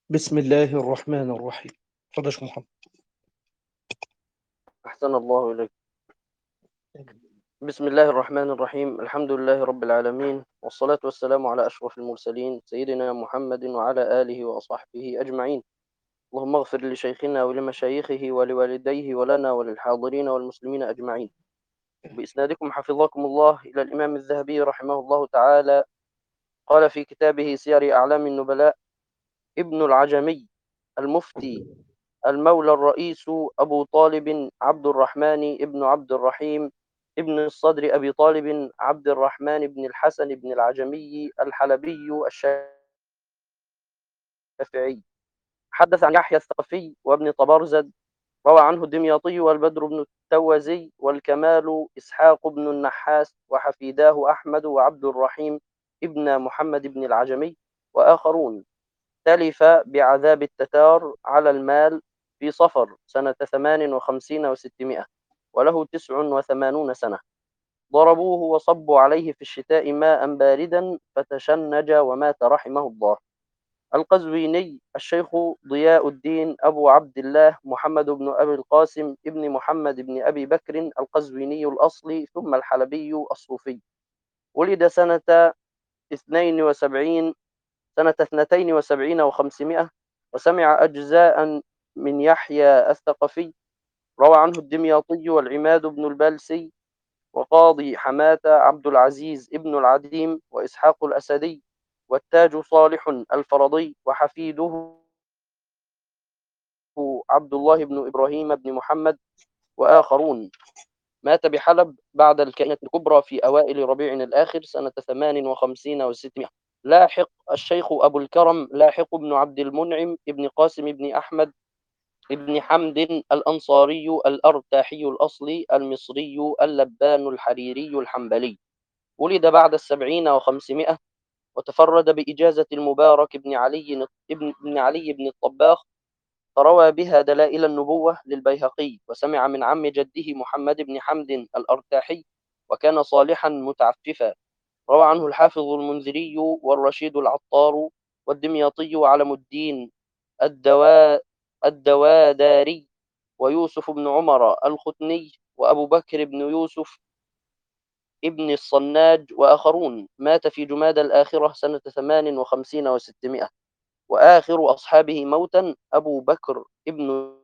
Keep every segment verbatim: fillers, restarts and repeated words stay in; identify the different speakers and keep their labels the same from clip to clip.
Speaker 1: بسم الله الرحمن الرحيم. اتفضل يا شيخ محمد.
Speaker 2: أحسن الله إليك. بسم الله الرحمن الرحيم، الحمد لله رب العالمين، والصلاة والسلام على أشرف المرسلين سيدنا محمد وعلى آله وصحبه أجمعين. اللهم اغفر لشيخنا ولمشايخه ولوالديه ولنا وللحاضرين والمسلمين أجمعين. بإسنادكم حفظكم الله إلى الإمام الذهبي رحمه الله تعالى، قال في كتابه سير أعلام النبلاء: ابن العجمي المفتي المولى الرئيس أبو طالب عبد الرحمن ابن عبد الرحيم ابن الصدر أبي طالب عبد الرحمن بن الحسن بن العجمي الحلبي الشافعي. حدث عن يحيى الثقفي وابن طبرزد. روى عنه الدمياطي والبدر بن التوزي والكمال إسحاق بن النحاس وحفيداه أحمد وعبد الرحيم ابن محمد بن العجمي وآخرون. تلف بعذاب التتار على المال في صفر سنة ثمان وخمسين وستمائة، وله تسع وثمانون سنة. ضربوه وصبوا عليه في الشتاء ماء باردا فتشنج ومات رحمه الله. القزويني الشيخ ضياء الدين أبو عبد الله محمد بن أبي القاسم ابن محمد بن أبي بكر القزويني الأصلي ثم الحلبي الصوفي. ولد سنة اثنين وسبعين سنة اثنتين وسبعين وخمسمائة، وسمع أجزاء من يحيى الثقفي. روى عنه الدمياطي والعماد بن البلسي وقاضي حماة عبد العزيز ابن العديم وإسحاق الأسدي والتاج صالح الفرضي وحفيده عبد الله بن إبراهيم بن محمد وآخرون. مات بحلب بعد الكائنة الكبرى في أوائل ربيع الآخر سنة ثمان وخمسين وستمائة. لاحق الشيخ أبو الكرم لاحق بن عبد المنعم ابن قاسم بن أحمد ابن حمد الأنصاري الأرتاحي الأصلي المصري اللبان الحريري الحنبلي. ولد بعد السبعين وخمسمائة، وتفرد بإجازة المبارك بن علي ابن, ابن علي بن الطباخ، فروى بها دلائل النبوة للبيهقي، وسمع من عم جده محمد بن حمد الأرتاحي، وكان صالحا متعففا. روى عنه الحافظ المنذري والرشيد العطار والدمياطي وعلم الدين الدوا الدواداري ويوسف بن عمر الختني وأبو بكر بن يوسف ابن الصناج وآخرون. مات في جماد الآخرة سنة ثمان وخمسين وستمائة. وآخر أصحابه موتا أبو بكر ابن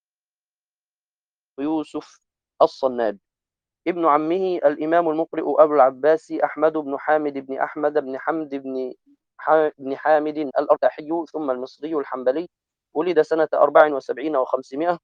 Speaker 2: يوسف الصناج. ابن عمه الإمام المقرئ أبو العباس أحمد بن حامد بن أحمد بن حمد بن بن حامد الأرتاحي ثم المصري الحنبلي. ولد سنة أربع وسبعين وخمسمائة،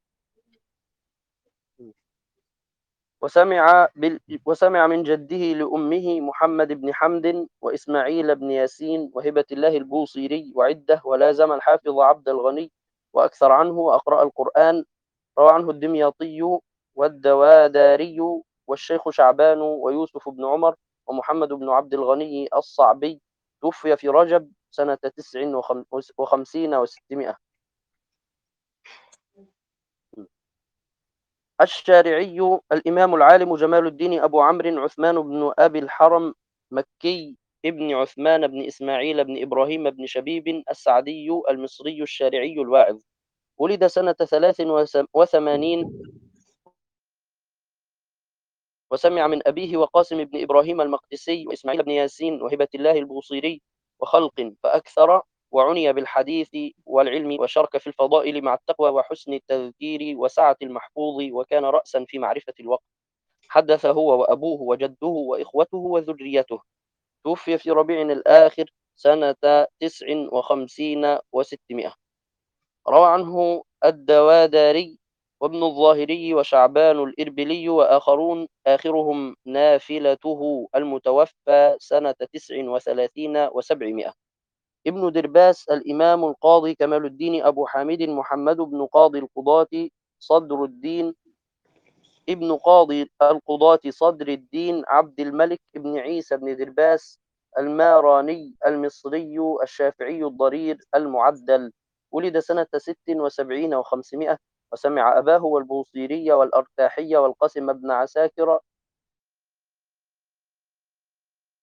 Speaker 2: وسمع, بال... وسمع من جده لأمه محمد بن حمد وإسماعيل بن ياسين وهبة الله البوصيري وعدة، ولازم الحافظ عبد الغني وأكثر عنه وأقرأ القرآن. روى عنه الدمياطي والدواداري والشيخ شعبان ويوسف بن عمر ومحمد بن عبد الغني الصعبي. توفي في رجب سنة تسع وخمسين وستمائة. الشارعي الإمام العالم جمال الدين أبو عمرو عثمان بن أبي الحرم مكي ابن عثمان بن إسماعيل بن إبراهيم بن شبيب السعدي المصري الشارعي الواعظ. ولد سنة ثلاث وثمانين، وسمع من أبيه وقاسم بن إبراهيم المقدسي وإسماعيل بن ياسين وهبة الله البوصيري وخلق فأكثر، وعني بالحديث والعلم وشارك في الفضائل مع التقوى وحسن التذكير وسعة المحفوظ، وكان رأسا في معرفة الوقت. حدث هو وأبوه وجده وإخوته وذريته. توفي في ربيع الآخر سنة تسع وخمسين وستمائة. روى عنه الدواداري وابن الظاهري وشعبان الإربلي وآخرون، آخرهم نافلته المتوفى سنة تسع وثلاثين وسبعمائة. ابن درباس الإمام القاضي كمال الدين أبو حامد محمد بن قاضي القضاة صدر الدين ابن قاضي القضاة صدر الدين عبد الملك ابن عيسى بن درباس الماراني المصري الشافعي الضرير المعدل. ولد سنة ست وسبعين وخمسمائة، وسمع أباه والبوصيري والأرتاحي والقاسم بن عساكر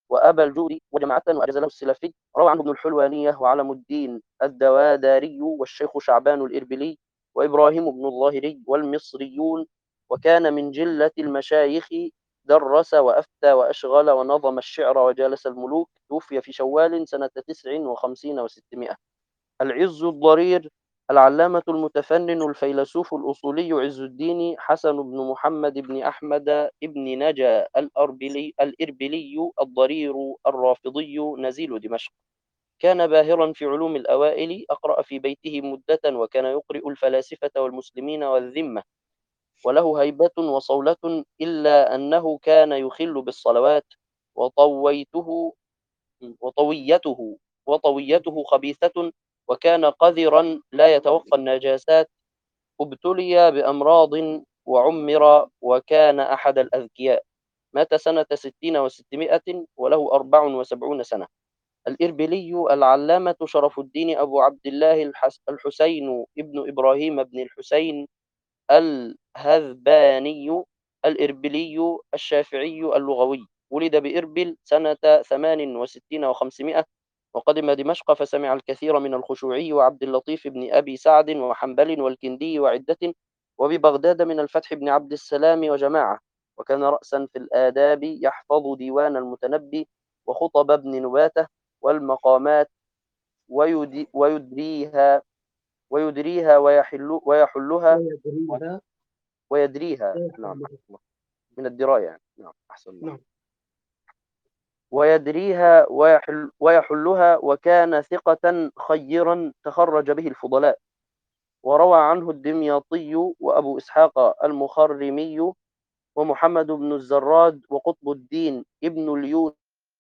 Speaker 2: وأبا الجود وجماعة وأجاز له السلفي. روى عنه ابن الحلوانية وعلم الدين الدواداري والشيخ شعبان الإربلي وإبراهيم بن الظاهري والمصريون، وكان من جلة المشايخ، درس وأفتى وأشغل ونظم الشعر وجالس الملوك. توفي في شوال سنة تسع وخمسين وستمائة. العز الضرير العلامة المتفنن الفيلسوف الأصولي عز الدين حسن بن محمد بن أحمد بن نجا الأربلي الإربلي الضرير الرافضي نزيل دمشق. كان باهرا في علوم الأوائل، أقرأ في بيته مدة، وكان يقرئ الفلاسفة والمسلمين والذمة، وله هيبة وصولة، إلا أنه كان يخل بالصلوات، وطويته وطويته وطويته خبيثة، وكان قذرا لا يتوقى النجاسات. ابتلي بأمراض وعمر، وكان أحد الأذكياء. مات سنة ستين وستمائة وله أربع وسبعون سنة. الإربلي العلامة شرف الدين أبو عبد الله الحسين ابن إبراهيم بن الحسين الهذباني الإربلي الشافعي اللغوي، ولد بإربل سنة ثمان وستين وخمسمائة، وقدم دمشق فسمع الكثير من الخشوعي وعبد اللطيف بن أبي سعد وحنبل والكندي وعدة، وببغداد من الفتح بن عبد السلام وجماعة. وكان رأسا في الآداب، يحفظ ديوان المتنبي وخطب ابن نباتة والمقامات، ويدي ويدريها ويدريها ويحل ويحلها
Speaker 1: ويدريها
Speaker 2: ويدريها نعم
Speaker 1: ويحلها.
Speaker 2: من الدراية يعني. نعم أحسن الله.
Speaker 1: نعم.
Speaker 2: ويدريها ويحل ويحلها، وكان ثقة خيرا تخرج به الفضلاء. وروى عنه الدمياطي وأبو إسحاق المخرمي ومحمد بن الزراد وقطب الدين ابن اليونيني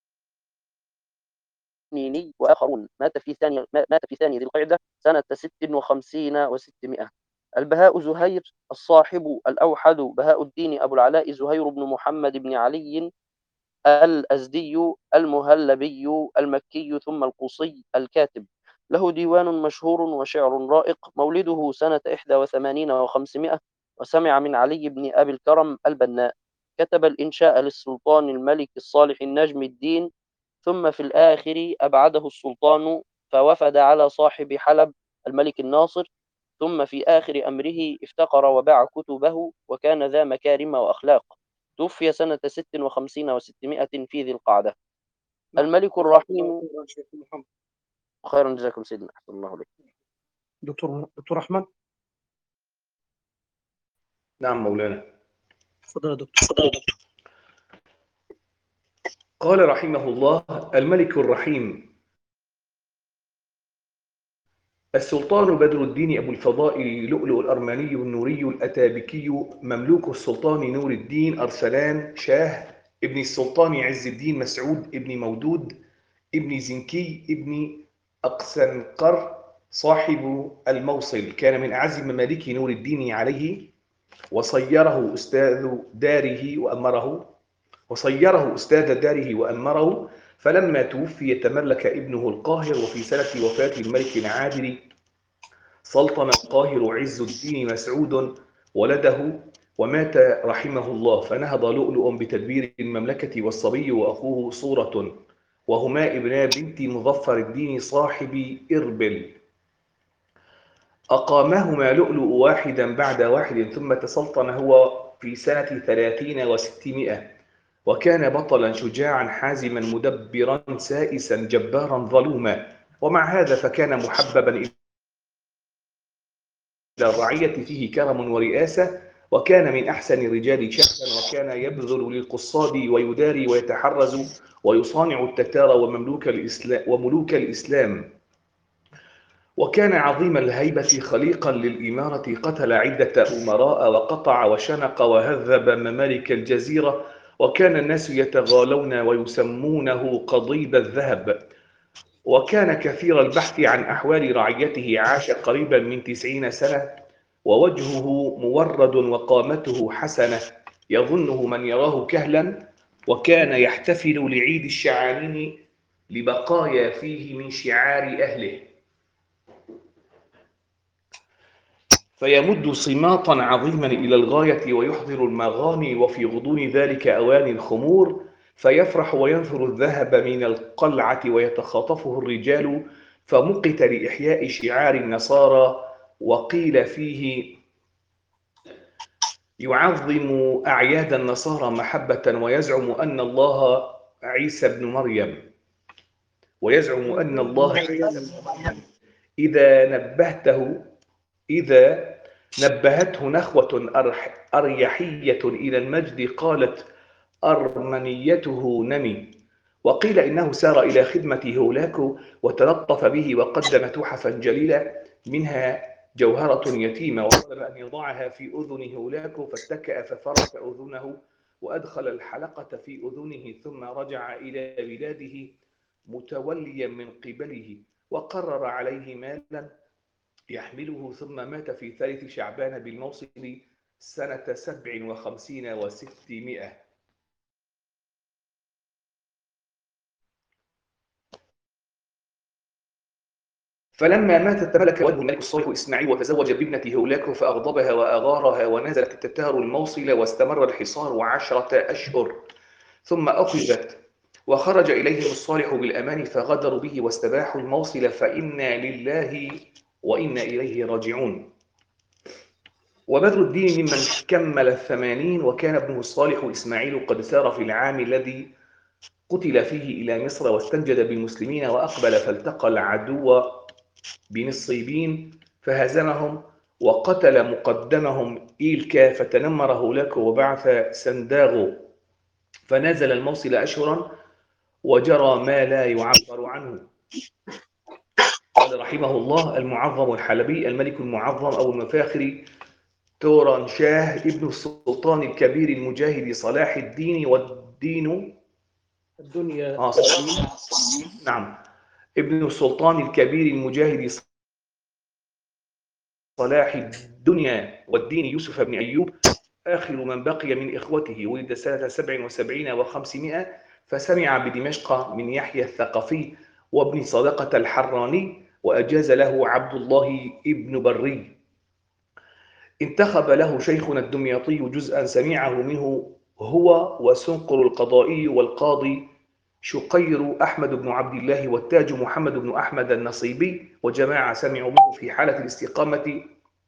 Speaker 2: وآخرون. مات في ثاني مات في ثاني ذي القعدة سنة ست وخمسين وستمائة. البهاء زهير الصاحب الأوحد بهاء الدين أبو العلاء زهير بن محمد بن علي الأزدي المهلبي المكي ثم القصي الكاتب، له ديوان مشهور وشعر رائق. مولده سنة إحدى وثمانين وخمسمائة، وسمع من علي بن أبي الكرم البناء. كتب الإنشاء للسلطان الملك الصالح النجم الدين، ثم في الآخر أبعده السلطان، فوفد على صاحب حلب الملك الناصر، ثم في آخر أمره افتقر وباع كتبه، وكان ذا مكارم وأخلاق. توفي سنة ست وخمسين وستمائة في ذي القعدة. الملك الرحيم.
Speaker 1: شيخ محمد.
Speaker 2: خيرا جزاكم سيدنا، أحسن الله عليك.
Speaker 1: دكتور دكتور أحمد.
Speaker 3: نعم مولانا.
Speaker 1: تفضل يا دكتور.
Speaker 3: قال رحمه الله: الملك الرحيم السلطان بدر الدين أبو الفضائل لؤلؤ الأرماني النوري الأتابكي مملوك السلطان نور الدين أرسلان شاه ابن السلطان عز الدين مسعود ابن مودود ابن زنكي ابن أقسنقر صاحب الموصل. كان من أعز ممالك نور الدين عليه، وصيره أستاذ داره وأمره وصيره أستاذ داره وأمره فلما توفي تملك ابنه القاهر. وفي سنة وفاة الملك العادل سلطن القاهر عز الدين مسعود ولده، ومات رحمه الله. فنهض لؤلؤ بتدبير المملكة، والصبي وأخوه صورة، وهما ابنا بنت مظفر الدين صاحب إربل. أقامهما لؤلؤ واحدا بعد واحد، ثم تسلطن هو في سنة ثلاثين وستمائة. وكان بطلا شجاعا حازما مدبرا سائسا جبارا ظلوما. ومع هذا فكان محببا إلى الرعية، فيه كرم ورئاسة، وكان من أحسن الرجال شأنا، وكان يبذل للقصاد ويداري ويتحرز ويصانع التتار ومملوك الإسلام, وملوك الإسلام. وكان عظيم الهيبة خليقا للإمارة، قتل عدة أمراء وقطع وشنق وهذب ممالك الجزيرة، وكان الناس يتغالون ويسمونه قضيب الذهب. وكان كثير البحث عن أحوال رعيته، عاش قريبا من تسعين سنة، ووجهه مورد وقامته حسنة، يظنه من يراه كهلا. وكان يحتفل لعيد الشعانين لبقايا فيه من شعار أهله، فيمد صماطا عظيما إلى الغاية ويحضر المغاني، وفي غضون ذلك أواني الخمور. فيفرح وينثر الذهب من القلعة ويتخاطفه الرجال، فمقت لإحياء شعار النصارى، وقيل فيه يعظم أعياد النصارى محبة ويزعم أن الله عيسى ابن مريم ويزعم أن الله إذا نبهته إذا نبهته نخوة أريحية إلى المجد قالت أرمنيته نمي. وقيل إنه سار إلى خدمة هولاكو وتلطف به وقدم تحفا جليلة، منها جوهرة يتيمة، وطلب أن يضعها في أذن هولاكو فاتكأ ففرك أذنه وأدخل الحلقة في أذنه، ثم رجع إلى بلاده متوليا من قبله، وقرر عليه مالا يحمله، ثم مات في ثالث شعبان بالموصل سنة سبع وخمسين وستمائة. فلما مات تملك ولده الملك الصالح إسماعيل وتزوج بابنة هولاكو فأغضبها وأغارها، ونزلت تتتار الموصل، واستمر الحصار عشرة أشهر، ثم أخذت وخرج إليهم الصالح بالأمان فغدروا به واستباحوا الموصل، فإنا لله وإنا إليه راجعون. وبدر الدين ممن كمل الثمانين، وكان ابنه الصالح إسماعيل قد سار في العام الذي قتل فيه إلى مصر واستنجد بالمسلمين، وأقبل فالتقى العدو بنصيبين فهزمهم وقتل مقدمهم إيلكا، فتنمر هولاكو وبعث سنداغو، فنزل الموصل أشهرا وجرى ما لا يعبر عنه. قال رحمه الله: المعظم الحلبي الملك المعظم أو المفاخر توران شاه ابن السلطان الكبير المجاهد صلاح الدين والدين
Speaker 1: الدنيا
Speaker 3: آه نعم ابن السلطان الكبير المجاهد صلاح الدنيا والدين يوسف بن أيوب آخر من بقي من إخوته، ولد سنة سبع وسبعين وخمسمائة، فسمع بدمشق من يحيى الثقفي وابن صدقة الحراني، وأجاز له عبد الله ابن بري. انتخب له شيخنا الدمياطي جزءا سمعه منه هو وسنقر القضائي والقاضي شقير أحمد بن عبد الله والتاج محمد بن أحمد النصيبي، وجماعة سمعوا منه في حالة الاستقامة،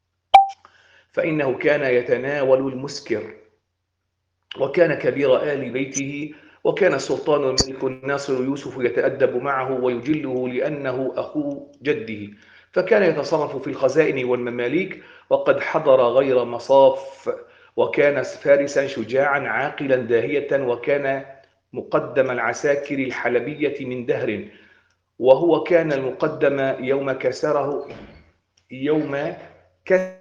Speaker 3: فإنه كان يتناول المسكر، وكان كبير آل بيته، وكان السلطان الملك الناصر يوسف يتأدب معه ويجله لأنه أخو جده، فكان يتصرف في الخزائن والمماليك، وقد حضر غير مصاف، وكان فارسا شجاعا عاقلا داهية، وكان مقدم العساكر الحلبية من دهر، وهو كان المقدم يوم كسره يوم كسره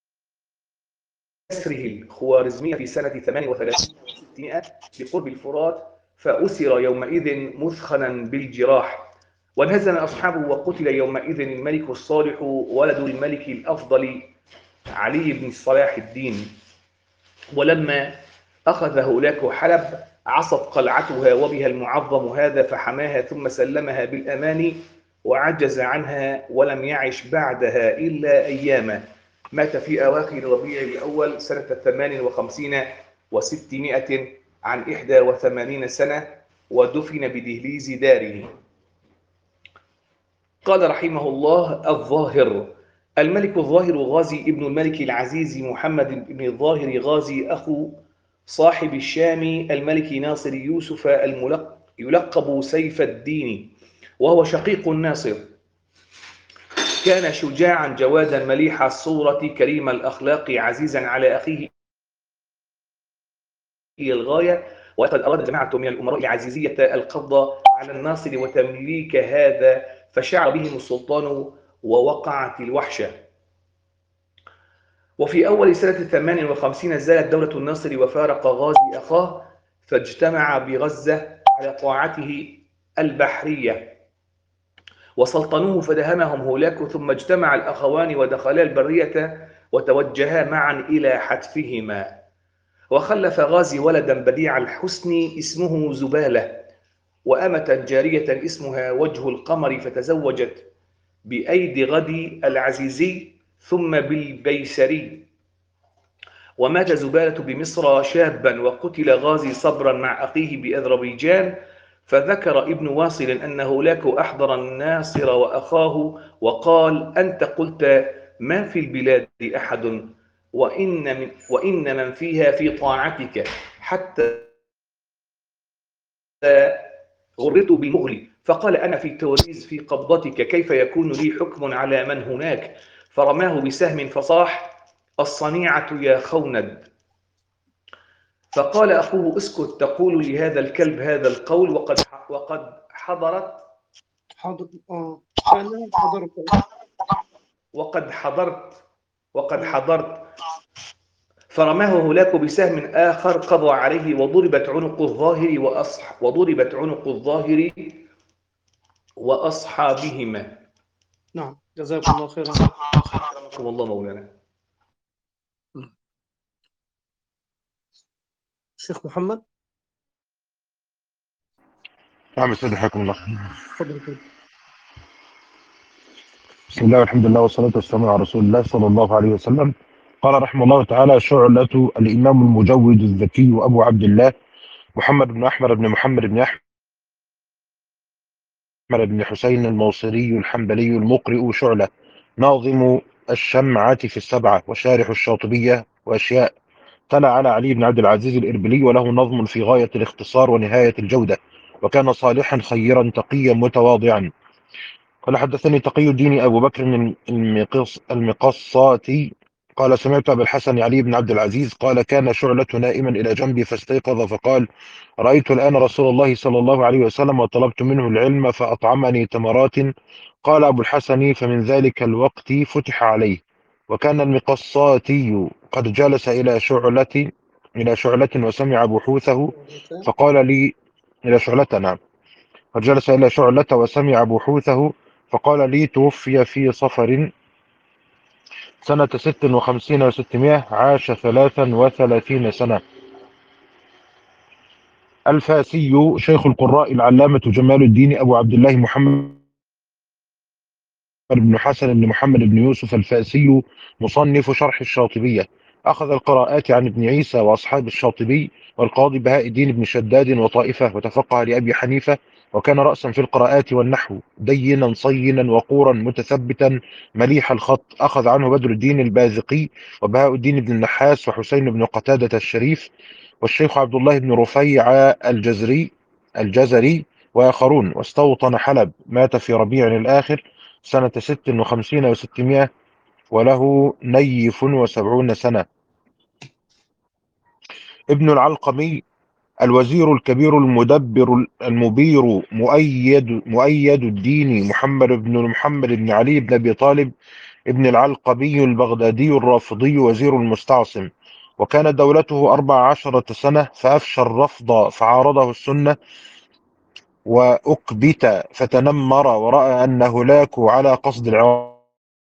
Speaker 3: الخوارزمية في سنة ثمان وثلاثين وستمائة بقرب الفرات، فأسر يومئذ مثخنا بالجراح، وانهزم أصحابه، وقتل يومئذ الملك الصالح ولد الملك الأفضل علي بن صلاح الدين. ولما أخذ هولاكو حلب عصت قلعتها وبها المعظم هذا، فحماها ثم سلمها بالأمان، وعجز عنها ولم يعش بعدها إلا أياما. مات في أواخر ربيع الأول سنة ثمان وخمسين وستمائة عن إحدى وثمانين سنة، ودفن بدهليز داره. قال رحمه الله: الظاهر الملك الظاهر غازي ابن الملك العزيز محمد بن الظاهر غازي أخو صاحب الشام الملك ناصر يوسف يلقب سيف الدين، وهو شقيق الناصر. كان شجاعا جوادا مليح الصورة كريم الأخلاق عزيزا على أخيه الغاية، وقد أراد جماعة من الأمراء العزيزية القبض على الناصر وتمليك هذا، فشعر بهم السلطان ووقعت الوحشة. وفي أول سنة ثمان وخمسين زالت دولة الناصر وفارق غازي أخاه، فاجتمع بغزة على طاعته البحرية وسلطنوه، فدهمهم هولاكو، ثم اجتمع الأخوان ودخلا البرية وتوجها معا إلى حتفهما. وخلف غازي ولدا بديع الحسن اسمه زبالة، وأمة جارية اسمها وجه القمر، فتزوجت بأيدي غدي العزيزي ثم بالبيسري. ومات زبالة بمصر شابا، وقتل غازي صبرا مع أخيه بأذربيجان. فذكر ابن واصل أن هولاك أحضر الناصر وأخاه وقال: أنت قلت ما في البلاد أحد، وإن من, وإن من فيها في طاعتك، حتى غررت بالمغري. فقال: أنا في التوريز في قبضتك، كيف يكون لي حكم على من هناك؟ فرماه بسهم فصاح: الصنيعة يا خوند. فقال أخوه: اسكت، تقول لهذا الكلب هذا القول وقد وقد حضرت
Speaker 1: حاضر. اه فعلا حضرت.
Speaker 3: وقد حضرت وقد حضرت فرماه هولاك بسهم آخر قضى عليه، وضربت عنق الظاهر وأصح وضربت عنق الظاهر وأصحابهما.
Speaker 1: نعم، جزاكم الله خيرا.
Speaker 3: رحمكم الله مولانا.
Speaker 1: الشيخ محمد،
Speaker 4: نعم أستاذ، حياكم الله.
Speaker 1: تفضل.
Speaker 4: بسم الله والحمد لله والصلاة والسلام على رسول الله صلى الله عليه وسلم. قال رحمه الله تعالى: شعلة الإمام المجود الذكي أبو عبد الله محمد بن أحمد بن محمد بن أحمد بن حسين الموصلي الحنبلي المقرئ شعلة، ناظم الشمعة في السبعة وشارح الشاطبية وأشياء. تلا على علي بن عبد العزيز الإربلي، وله نظم في غاية الاختصار ونهاية الجودة، وكان صالحا خيرا تقيا متواضعا. قال: حدثني تقي الدين أبو بكر المقص المقصاتي قال: سمعت أبا الحسن علي بن عبد العزيز قال: كان شعلة نائما إلى جنبي فاستيقظ فقال: رأيت الآن رسول الله صلى الله عليه وسلم وطلبت منه العلم فأطعمني تمرات. قال أبو الحسن: فمن ذلك الوقت فتح عليه. وكان المقصاتي قد جلس إلى شعلة إلى شعلة وسمع بحوثه فقال لي إلى شعلة نعم قد جلس إلى شعلة وسمع بحوثه فقال لي: توفي في صفر سنة ست وخمسين وستمائة، عاش ثلاثا وثلاثين سنة. الفاسي شيخ القراء العلامة جمال الدين أبو عبد الله محمد بن حسن بن محمد بن يوسف الفاسي، مصنف شرح الشاطبية. أخذ القراءات عن ابن عيسى وأصحاب الشاطبي والقاضي بهاء الدين بن شداد وطائفة، وتفقه لأبي حنيفة، وكان رأسا في القراءات والنحو، دينا صينا وقورا متثبتا مليح الخط. أخذ عنه بدر الدين البازقي وبهاء الدين بن النحاس وحسين بن قتادة الشريف والشيخ عبد الله بن رفيع الجزري الجزري وآخرون. واستوطن حلب، مات في ربيع الآخر سنة ست وخمسين وستمائة، وله نيف وسبعون سنة. ابن العلقمي الوزير الكبير المدبر المبير مؤيد مؤيد الدين محمد بن محمد بن علي بن أبي طالب ابن العلقمي البغدادي الرافضي، وزير المستعصم. وكانت دولته أربع عشرة سنة، فأفشى الرفض فعارضه السنة، وأكبت فتنمر، ورأى أن هلاك على قصد العراق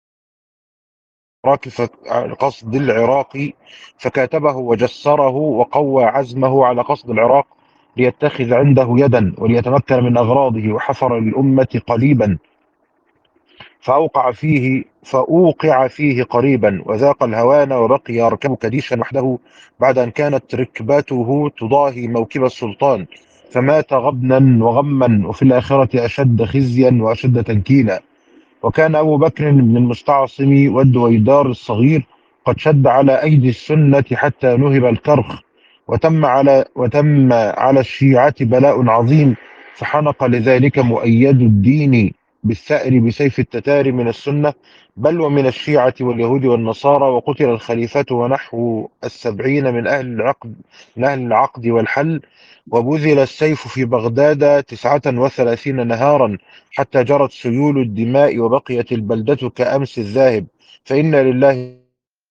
Speaker 4: قصد العراق فكاتبه وجسره وقوى عزمه على قصد العراق ليتخذ عنده يدا وليتمكن من أغراضه، وحفر للأمة قليبا فأوقع فيه فأوقع فيه قريبا، وذاق الهوان وبقي يركب كديشا وحده بعد أن كانت ركبته تضاهي موكب السلطان، فمات غبنا وغما، وفي الآخرة أشد خزيا وأشد تنكيلا. وكان أبو بكر بن المستعصم والدويدار الصغير قد شد على أيدي السنة حتى نهب الكرخ، وتم على وتم على الشيعة بلاء عظيم، فحنق لذلك مؤيد الدين بالثأر بسيف التتار من السنة بل ومن الشيعة واليهود والنصارى، وقتل الخليفة ونحو السبعين من أهل العقد من أهل العقد والحل، وبذل السيف في بغداد تسعة وثلاثين نهارا حتى جرت سيول الدماء، وبقيت البلدة كأمس الذاهب، فإنا لله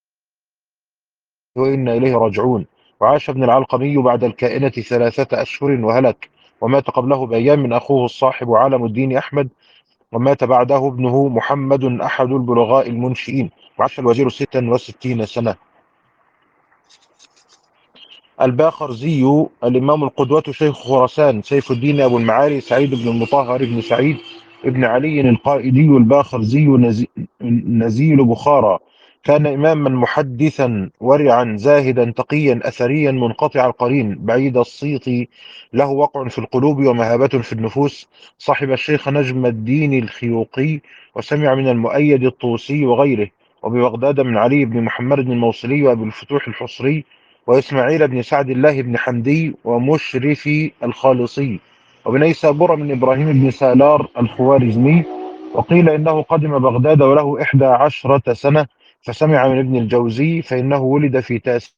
Speaker 4: وإنا إليه راجعون. وعاش ابن العلقمي بعد الكائنة ثلاثة أشهر وهلك، ومات قبله بأيام من أخوه الصاحب علم الدين أحمد، ومات بعده ابنه محمد أحد البلغاء المنشئين. وعاش الوزير ستا وستين سنة. الباخرزي الإمام القدوة شيخ خراسان سيف الدين أبو المعالي سعيد بن المطهر بن سعيد ابن علي القائدي الباخرزي نزيل بخارى، كان إماما محدثا ورعا زاهدا تقيا أثريا منقطع القرين بعيد الصيت، له وقع في القلوب ومهابة في النفوس. صاحب الشيخ نجم الدين الخيوقي، وسمع من المؤيد الطوسي وغيره، وببغداد من علي بن محمد بن الموصلي وأبي الفتوح الحصري، وإسماعيل بن سعد الله بن حمدي ومشرف الخالصي، وبنيسابور من إبراهيم بن سالار الخوارزمي. وقيل إنه قدم بغداد وله إحدى عشرة سنة، فسمع من ابن الجوزي فإنه ولد في تاسع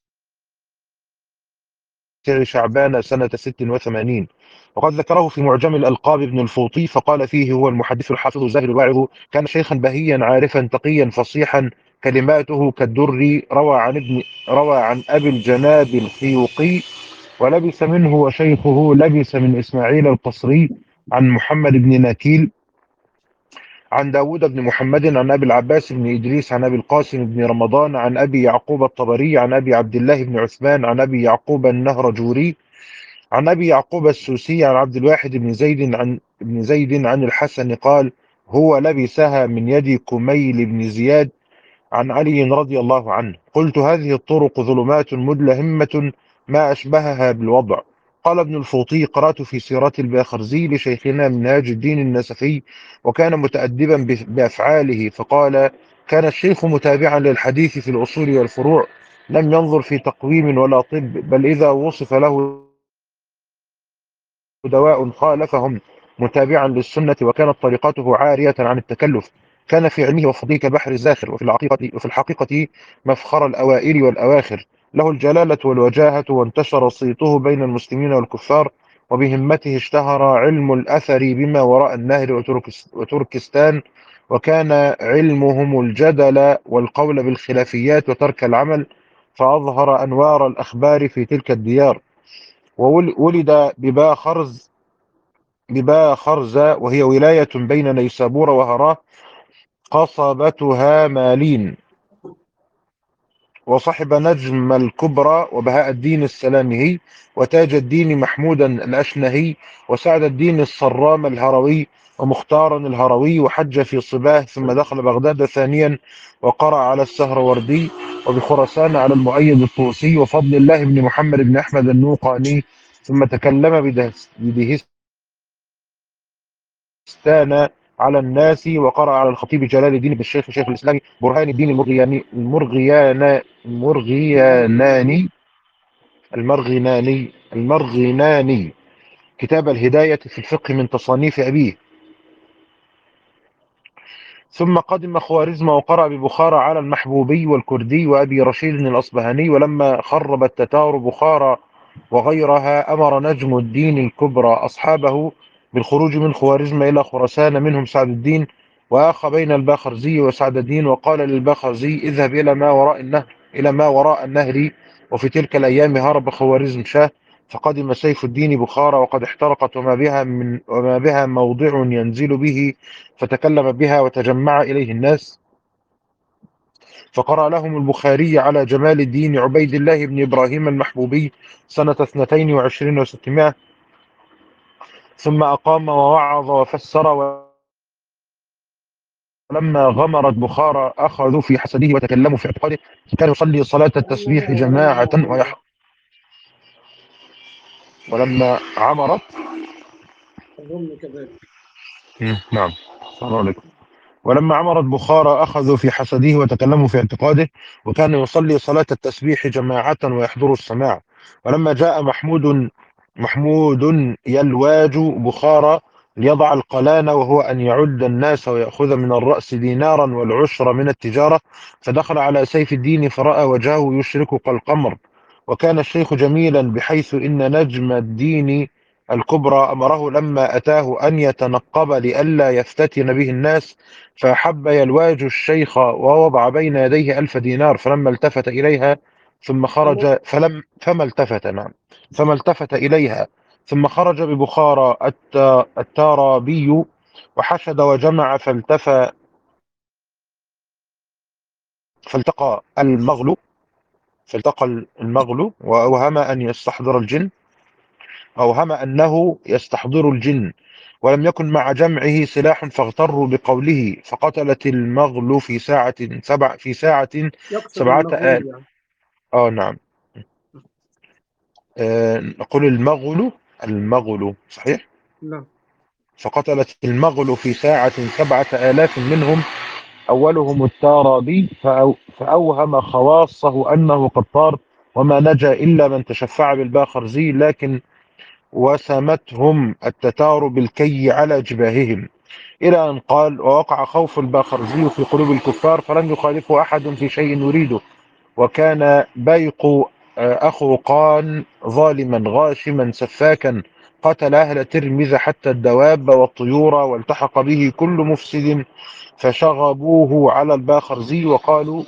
Speaker 4: شعبان سنة ست وثمانين. وقد ذكره في معجم الألقاب ابن الفوطي فقال فيه: هو المحدث الحافظ الزاهد الواعظ، كان شيخا بهيا عارفا تقيا فصيحا، كلماته كالدر، روى عن ابن روى عن أبي الجناب الخيوقي، ولبس منه وشيخه لبس من إسماعيل القصري، عن محمد بن ناكيل، عن داود بن محمد، عن أبي العباس بن إدريس، عن أبي القاسم بن رمضان، عن أبي يعقوب الطبري، عن أبي عبد الله بن عثمان، عن أبي يعقوب النهرجوري، عن أبي يعقوب السوسي، عن عبد الواحد بن زيد عن بن زيد عن الحسن قال: هو لبسها من يد كميل بن زياد، عن علي رضي الله عنه. قلت: هذه الطرق ظلمات مدلهمة ما أشبهها بالوضع. قال ابن الفوطي: قرأت في سيرات الباخرزي لشيخنا منهاج الدين النسفي، وكان متأدبا بف- بأفعاله، فقال: كان الشيخ متابعا للحديث في الأصول والفروع، لم ينظر في تقويم ولا طب، بل إذا وصف له دواء خالفهم متابعا للسنة، وكانت طريقته عارية عن التكلف. كان في علمه وفضله كبحر الزاخر، وفي الحقيقة وفي الحقيقة مفخر الأوائل والأواخر، له الجلالة والوجاهة، وانتشر صيته بين المسلمين والكفار، وبهمته اشتهر علم الأثر بما وراء النهر وتركس- وتركستان، وكان علمهم الجدل والقول بالخلافيات وترك العمل، فأظهر أنوار الأخبار في تلك الديار. وولد بباخرز بباخرزة، وهي ولاية بين نيسابور وهراه، قصبتها مالين. وصحب نجم الكبرى وبهاء الدين السلامهي، وتاج الدين محمودا الأشنهي، وسعد الدين الصرام الهروي، ومختارا الهروي، وحج في صباه، ثم دخل بغداد ثانيا وقرأ على السهروردي، وبخراسان على المؤيد الطوسي، وفضل الله بن محمد بن أحمد النوقاني، ثم تكلم بدهس- بدهستان على الناس، وقرأ على الخطيب جلال الدين بن الشيخ شيخ الإسلام برهان الدين المرغياني المرغيانا المرغياناني المرغناني المرغناني كتاب الهداية في الفقه من تصانيف أبيه. ثم قدم خوارزم وقرأ ببخارى على المحبوبي والكردي وأبي رشيد الأصبهاني. ولما خرب التتار بخارى وغيرها، أمر نجم الدين الكبرى أصحابه بالخروج من خوارزم إلى خراسان، منهم سعد الدين، وآخى بين الباخرزي وسعد الدين، وقال للباخرزي: اذهب إلى ما وراء النهر إلى ما وراء النهر. وفي تلك الأيام هرب خوارزم شاه، فقدم سيف الدين بخارى وقد احترقت، وما بها من وما بها موضع ينزل به، فتكلم بها وتجمع إليه الناس، فقرأ لهم البخاري على جمال الدين عبيد الله بن إبراهيم المحبوبي سنة اثنتين وعشرين وستمائة. ثم أقام ووعظ وفسر. ولما غمرت بخارى أخذوا في حسده وتكلموا في اعتقاده، كان يصلي صلاة التسبيح جماعة ويح... ولما عمرت
Speaker 1: أظن كذلك.
Speaker 4: نعم السلام عليكم. ولما عمرت بخارى أخذوا في حسده وتكلموا في اعتقاده، وكان يصلي صلاة التسبيح جماعة ويحضر السماع. ولما جاء محمود محمود يلواج بخارى ليضع القلان، وهو أن يعد الناس ويأخذ من الرأس دينارا والعشر من التجارة، فدخل على سيف الدين فرأى وجهه يشرك كالقمر. وكان الشيخ جميلا، بحيث إن نجم الدين الكبرى أمره لما أتاه أن يتنقب لئلا يفتتن به الناس، فحب يلواج الشيخ ووضع بين يديه ألف دينار، فلما التفت إليها ثم خرج فلم فما التفت نعم فما التفت إليها ثم خرج ببخارى الت- التارابي، وحشد وجمع، فالتفى فالتقى المغلو فالتقى المغلو وأوهم أن يستحضر الجن، أوهم أنه يستحضر الجن، ولم يكن مع جمعه سلاح فاغتروا بقوله فقتلت المغل في ساعة سبع في ساعة
Speaker 1: يقصد
Speaker 4: سبعة آل.
Speaker 1: المغول يعني.
Speaker 4: اه نعم. آه نقول المغل المغل صحيح.
Speaker 1: نعم.
Speaker 4: فقتلت المغل في ساعة سبعة آلاف منهم أولهم التارابي، فأو فأوهم خواصه أنه قد طار، وما نجا إلا من تشفع بالباخرزي، لكن وسمتهم التتار بالكي على جباههم، إلى أن قال ووقع خوف الباخرزي في قلوب الكفار فلم يخالفه أحد في شيء يريده، وكان بيق أخو قان ظالما غاشما سفاكا، قتل أهل ترمذ حتى الدواب والطيور، والتحق به كل مفسد، فشغبوه على الباخرزي وقالوا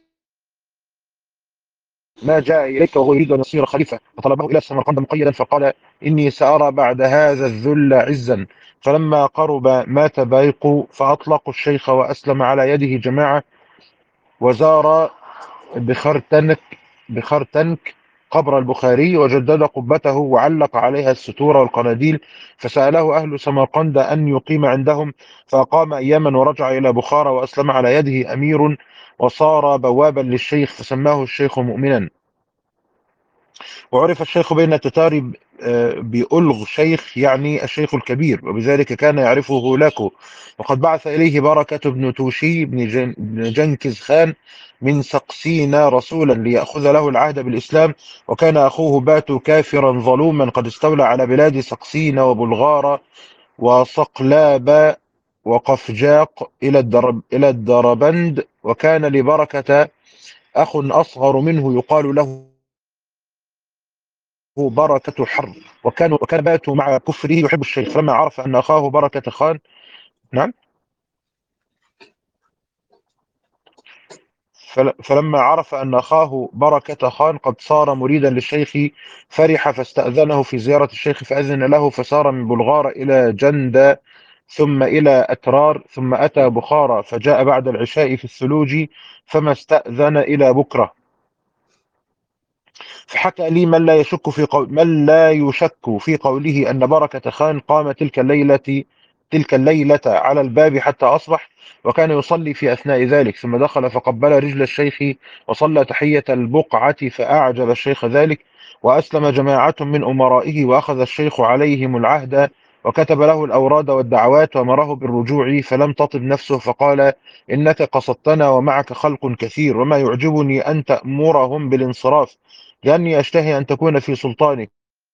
Speaker 4: ما جاء إليك وهو يريد أن يصير خليفة، فطلبه إلى سمرقند مقيدا، فقال إني سأرى بعد هذا الذل عزا. فلما قرب مات بيق، فأطلقوا الشيخ وأسلم على يده جماعة، وزار بخرتنك بخرتنك قبر البخاري، وجدد قبته وعلق عليها الستور والقناديل، فسأله أهل سمرقند أن يقيم عندهم، فأقام أياما ورجع إلى بخارى، وأسلم على يده أمير، وصار بوابا للشيخ، فسماه الشيخ مؤمنا. وعرف الشيخ بين التتار بألغ شيخ، يعني الشيخ الكبير، وبذلك كان يعرفه هولاكو. وقد بعث إليه بركة بن توشي بن, جن بن جنكز خان من سقسينا رسولا ليأخذ له العهد بالإسلام، وكان أخوه باتو كافرا ظلوما قد استولى على بلاد سقسينا وبلغارة وصقلاب وقفجاق إلى الدرب إلى الدربند. وكان لبركة أخ أصغر منه يقال له بركة حر، وكان وكان باتوا مع كفره يحب الشيخ، فلما عرف أن أخاه بركة خان نعم فلما عرف أن أخاه بركة خان قد صار مريدا للشيخ فرح، فاستأذنه في زيارة الشيخ فأذن له، فسار من بلغار إلى جندة، ثم إلى أترار، ثم أتى بخارى، فجاء بعد العشاء في الثلوج، فما استأذن إلى بكرة. فحكى لي من لا يشك في قول من لا يشك في قوله أن بركة خان قام تلك الليلة تلك الليلة على الباب حتى أصبح، وكان يصلي في أثناء ذلك، ثم دخل فقبل رجل الشيخ وصلى تحية البقعة، فأعجب الشيخ ذلك، وأسلم جماعة من أمرائه، وأخذ الشيخ عليهم العهد، وكتب له الأوراد والدعوات، وأمره بالرجوع، فلم تطب نفسه، فقال إنك قصدتنا ومعك خلق كثير، وما يعجبني أن تأمرهم بالانصراف، لأني أشتهي أن تكون في سلطانك.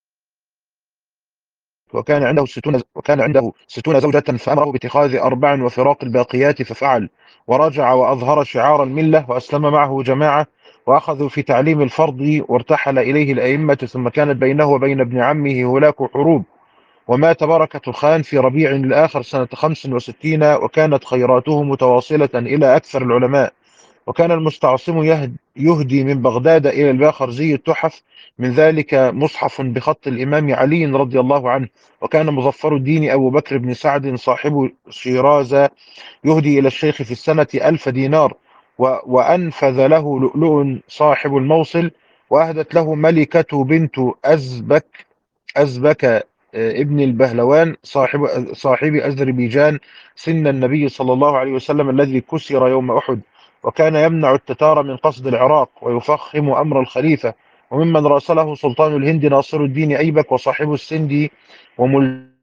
Speaker 4: وكان عنده ستون وكان عنده ستون زوجة، فأمره باتخاذ أربع وفراق الباقيات، ففعل، ورجع وأظهر شعار الملة، وأسلم معه جماعة، وأخذوا في تعليم الفرض، وارتحل إليه الأئمة، ثم كانت بينه وبين ابن عمه هولاك حروب، ومات بركة خان في ربيع الآخر سنة خمس وستين، وكانت خيراته متواصلة إلى أكثر العلماء. وكان المستعصم يهدي من بغداد إلى الباخرزي التحف، من ذلك مصحف بخط الإمام علي رضي الله عنه. وكان مظفر الدين أبو بكر بن سعد صاحب شيراز يهدي إلى الشيخ في السنة ألف دينار، وأنفذ له لؤلؤ صاحب الموصل، وأهدت له ملكة بنت أزبك أزبك ابن البهلوان صاحب صاحب أذربيجان سن النبي صلى الله عليه وسلم الذي كسر يوم أحد. وكان يمنع التتار من قصد العراق، ويفخم أمر الخليفة. وممن راسله سلطان الهند ناصر الدين أيبك، وصاحب السندي ومل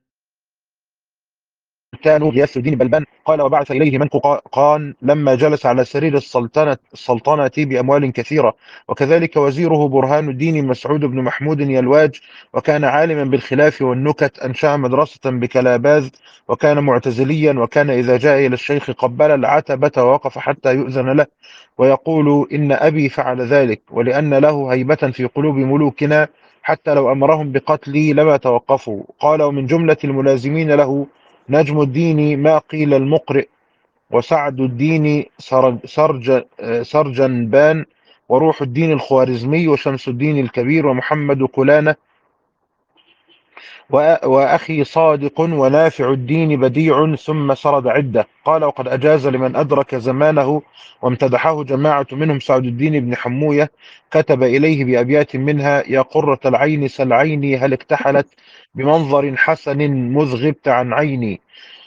Speaker 4: كانوا غياث الدين بلبن. قال وبعث إليه من قان لما جلس على سرير السلطنة, السلطنة بأموال كثيرة، وكذلك وزيره برهان الدين مسعود بن محمود يلواج، وكان عالما بالخلاف والنكت، أنشأ مدرسة بكلاباذ، وكان معتزليا، وكان إذا جاء إلى الشيخ قبل العتبة ووقف حتى يؤذن له، ويقول إن أبي فعل ذلك، ولأن له هيبة في قلوب ملوكنا، حتى لو أمرهم بقتلي لما توقفوا. قال ومن جملة الملازمين له نجم الدين ما قيل المقرئ، وسعد الدين سرج سرجنبان، وروح الدين الخوارزمي، وشمس الدين الكبير، ومحمد كلانة، وأخي صادق ونافع الدين بديع، ثم سرد عدة. قال: وقد أجاز لمن أدرك زمانه وامتدحه جماعة منهم سعد الدين بن حموية، كتب إليه بأبيات منها: يا قرة العين سل عيني هل اكتحلت بمنظر حسن مذ غبت عن عيني.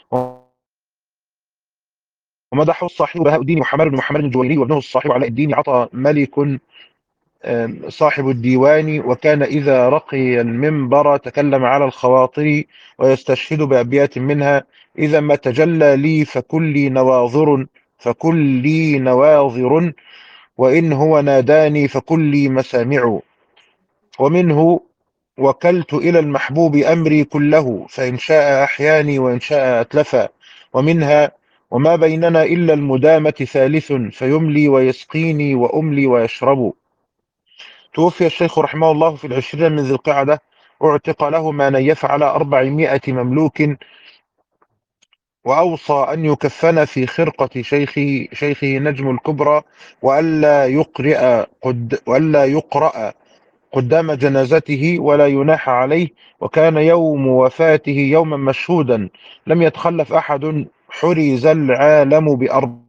Speaker 4: ومدحه الصاحب بهاء الدين محمد بن محمد الجويني، وابنه الصاحب علاء الدين عطى ملك صاحب الديوان، وكان إذا رقي المنبر تكلم على الخواطر ويستشهد بأبيات منها: إذا ما تجلى لي فكلي نواظر فكلي نواظر وإن هو ناداني فكلي مسامع. ومنه: وكلت إلى المحبوب أمري كله فإن شاء أحياني وإن شاء أتلفا. ومنها: وما بيننا إلا المدامة ثالث فيملي ويسقيني وأملي ويشرب. توفي الشيخ رحمه الله في العشرين من ذي القعدة، اعتق له ما نيف على أربعمائة مملوك، وأوصى أن يكفن في خرقة شيخه شيخه نجم الكبرى، وألا يقرأ قد وألا يقرأ قدام جنازته ولا يناح عليه. وكان يوم وفاته يوما مشهودا لم يتخلف أحد، حرز العالم بأربعمائة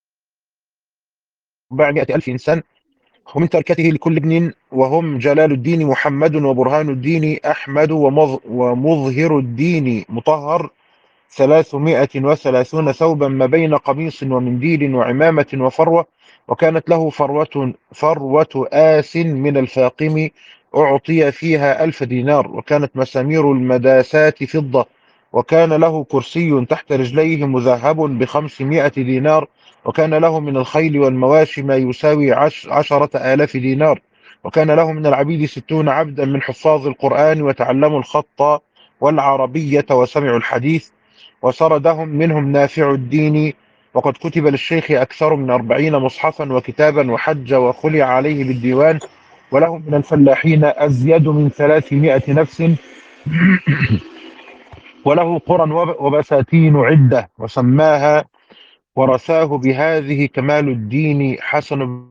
Speaker 4: ألف إنسان، ومن تركته لكل ابن وهم جلال الدين محمد وبرهان الدين أحمد ومظهر الدين مطهر، ثلاثمائة وثلاثون ثوبا ما بين قميص ومنديل وعمامة وفروة. وكانت له فروة, فروة آس من الفاقم أعطي فيها ألف دينار، وكانت مسامير المداسات فضة. وكان له كرسي تحت رجليه مذهب بخمسمائة دينار. وكان له من الخيل والمواشي ما يساوي عش عشرة آلاف دينار. وكان له من العبيد ستون عبدا من حفاظ القرآن وتعلموا الخط والعربية وسمعوا الحديث، وسردهم منهم نافع الدين. وقد كتب للشيخ أكثر من أربعين مصحفا وكتابا، وحج وخلع عليه بالديوان. وله من الفلاحين أزيد من ثلاثمائة نفس، وله قرى وبساتين عدة، وسماها ورثاه بهذه كمال الدين حسن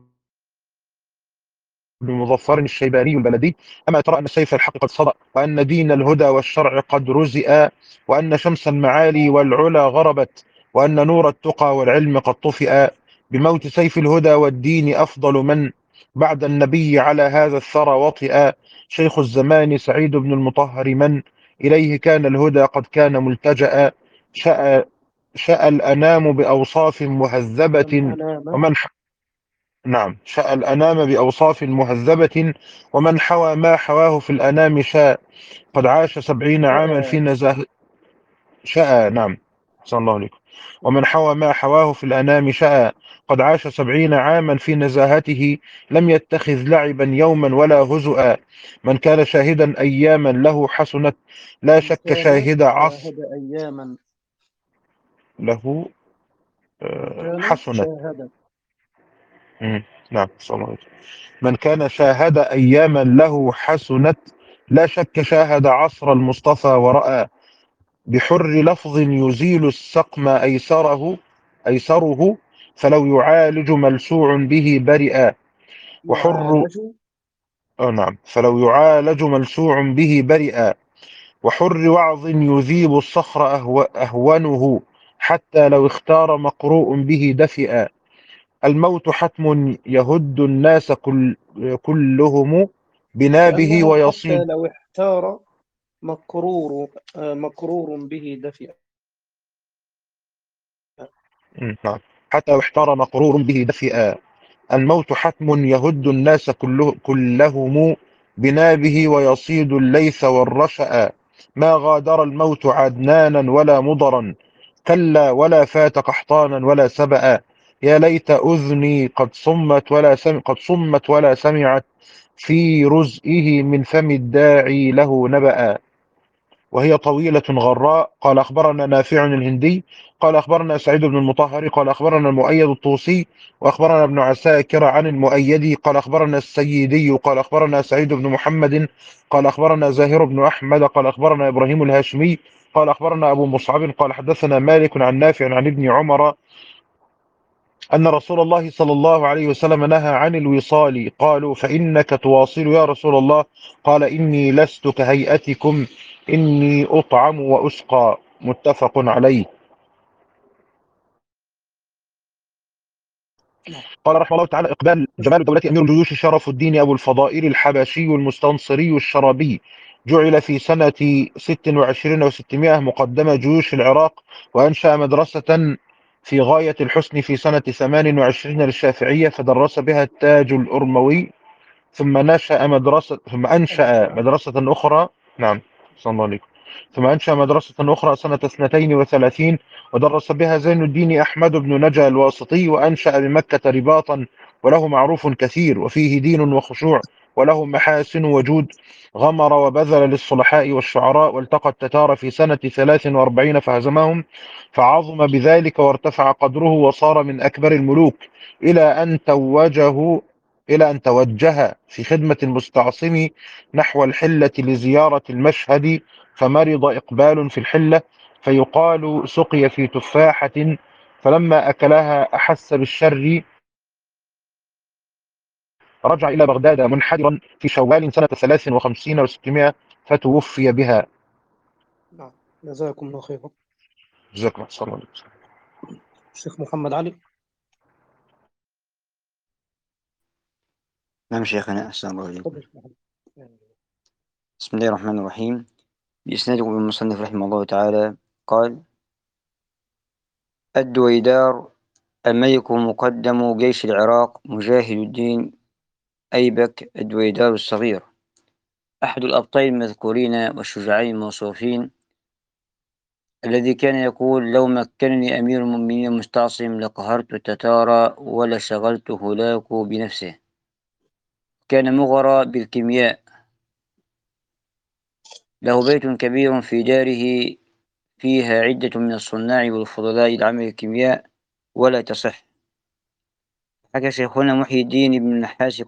Speaker 4: بن مظفر الشيباني البلدي: أما ترى أن سيف الحق قد صدأ، وأن دين الهدى والشرع قد رزئا، وأن شمس المعالي والعلا غربت، وأن نور التقى والعلم قد طفئا. بموت سيف الهدى والدين أفضل من بعد النبي على هذا الثرى وطئا. شيخ الزمان سعيد بن المطهر من إليه كان الهدى قد كان ملتجأ. شاء شاء الأنام بأوصاف مهذبة
Speaker 1: الأنام
Speaker 4: ومن نعم شاء الأنام بأوصاف مهذبة، ومن حوى ما حواه في الأنام شاء. قد عاش سبعين عاما في نزاهة شاء نعم صلى الله عليكم. ومن حوى ما حواه في الأنام شاء. قد عاش سبعين عاما في نزاهته، لم يتخذ لعبا يوما ولا هزؤا. من كان شاهدا أياما له حسنت، لا شك شاهد عصر
Speaker 1: شاهد أياما
Speaker 4: له آه، حسنت.
Speaker 1: شاهد
Speaker 4: مم. نعم صلى الله عليه وسلم. من كان شاهد أياما له حسنت، لا شك شاهد عصر المصطفى ورأى. بحر لفظ يزيل السقم أيسره أيسره فلو يعالج ملسوع به برئا. وحر
Speaker 1: يعالج
Speaker 4: آه نعم فلو يعالج ملسوع به برئا. وحر وعظ يذيب الصخر أهو أهونه، حتى لو اختار مقروء به دفئا. الموت حتم يهد الناس كل كلهم بنابه
Speaker 1: لأنه حتى
Speaker 4: ويصيد.
Speaker 1: لو احتار مقرور آه، مقرور به دفئ.
Speaker 4: مم، نعم حتى لو احتار مقرور به دفئا. الموت حتم يهد الناس كله كلهم بنابه ويصيد الليث والرشأ. ما غادر الموت عدنانا ولا مضرا، كلا ولا فات قحطانا ولا سبأ. يا ليت أذني قد صمت ولا سم قد صمت ولا سمعت في رزئه من فم الداعي له نبأ. وهي طويلة غراء. قال أخبرنا نافع الهندي قال أخبرنا سعيد بن المطهر قال أخبرنا المؤيد الطوسي وأخبرنا ابن عساكر عن المؤيد قال أخبرنا السيدي قال أخبرنا سعيد بن محمد قال أخبرنا زاهر بن أحمد قال أخبرنا إبراهيم الهاشمي قال أخبرنا أبو مصعب قال حدثنا مالك عن نافع عن ابن عمر أن رسول الله صلى الله عليه وسلم نهى عن الوصال. قالوا: فإنك تواصل يا رسول الله؟ قال: إني لست كهيئتكم إني أطعم وأسقى. متفق عليه.
Speaker 1: نعم.
Speaker 4: قال رحمه الله تعالى: إقبال جمال دولة أمير الجيوش شرف الدين أبو الفضائل الحبشي المستنصري الشرابي، جعل في سنة ست وعشرين وستمائة مقدم جيوش العراق، وأنشأ مدرسة في غاية الحسن في سنة ثمان وعشرين للشافعية، فدرس بها التاج الأرموي، ثم نشأ مدرسة ثم أنشأ مدرسة أخرى. نعم، صلى الله عليكم. ثم أنشأ مدرسة أخرى سنة اثنتين وثلاثين ودرس بها زين الدين أحمد بن نجا الواسطي، وأنشأ بمكة رباطا وله معروف كثير وفيه دين وخشوع وله محاسن وجود. غمر وبذل للصلحاء والشعراء، والتقى التتار في سنة ثلاث وأربعين فهزمهم، فعظم بذلك وارتفع قدره وصار من أكبر الملوك، إلى أن توجه إلى أن توجه في خدمة المستعصم نحو الحلة لزيارة المشهد، فمرض إقبال في الحلة، فيقال سقي في تفاحة، فلما أكلها أحس بالشر، رجع إلى بغداد منحدرا في شوال سنة ثلاث وخمسين وستمائة فتوفي بها.
Speaker 1: نعم، جزاكم الله خيرا.
Speaker 4: جزاكم الله صلى الله عليه وسلم.
Speaker 1: الشيخ محمد علي.
Speaker 5: نعم شيخنا، أحسن الله إليكم.
Speaker 1: تفضل شيخ محمد.
Speaker 5: بسم الله الرحمن الرحيم. بإسناده المصنف رحمه الله تعالى قال: الدويدار الملك مقدم جيش العراق مجاهد الدين أيبك الدويدار الصغير، أحد الأبطال المذكورين والشجاعين الموصوفين، الذي كان يقول: لو مكنني أمير المؤمنين مستعصم لقهرت التتار ولشغلت هلاك بنفسه. كان مغرى بالكيمياء، له بيت كبير في داره فيها عدة من الصناع والفضلاء لعمل الكيمياء ولا تصح. حكى شيخنا محي الدين بن النحاس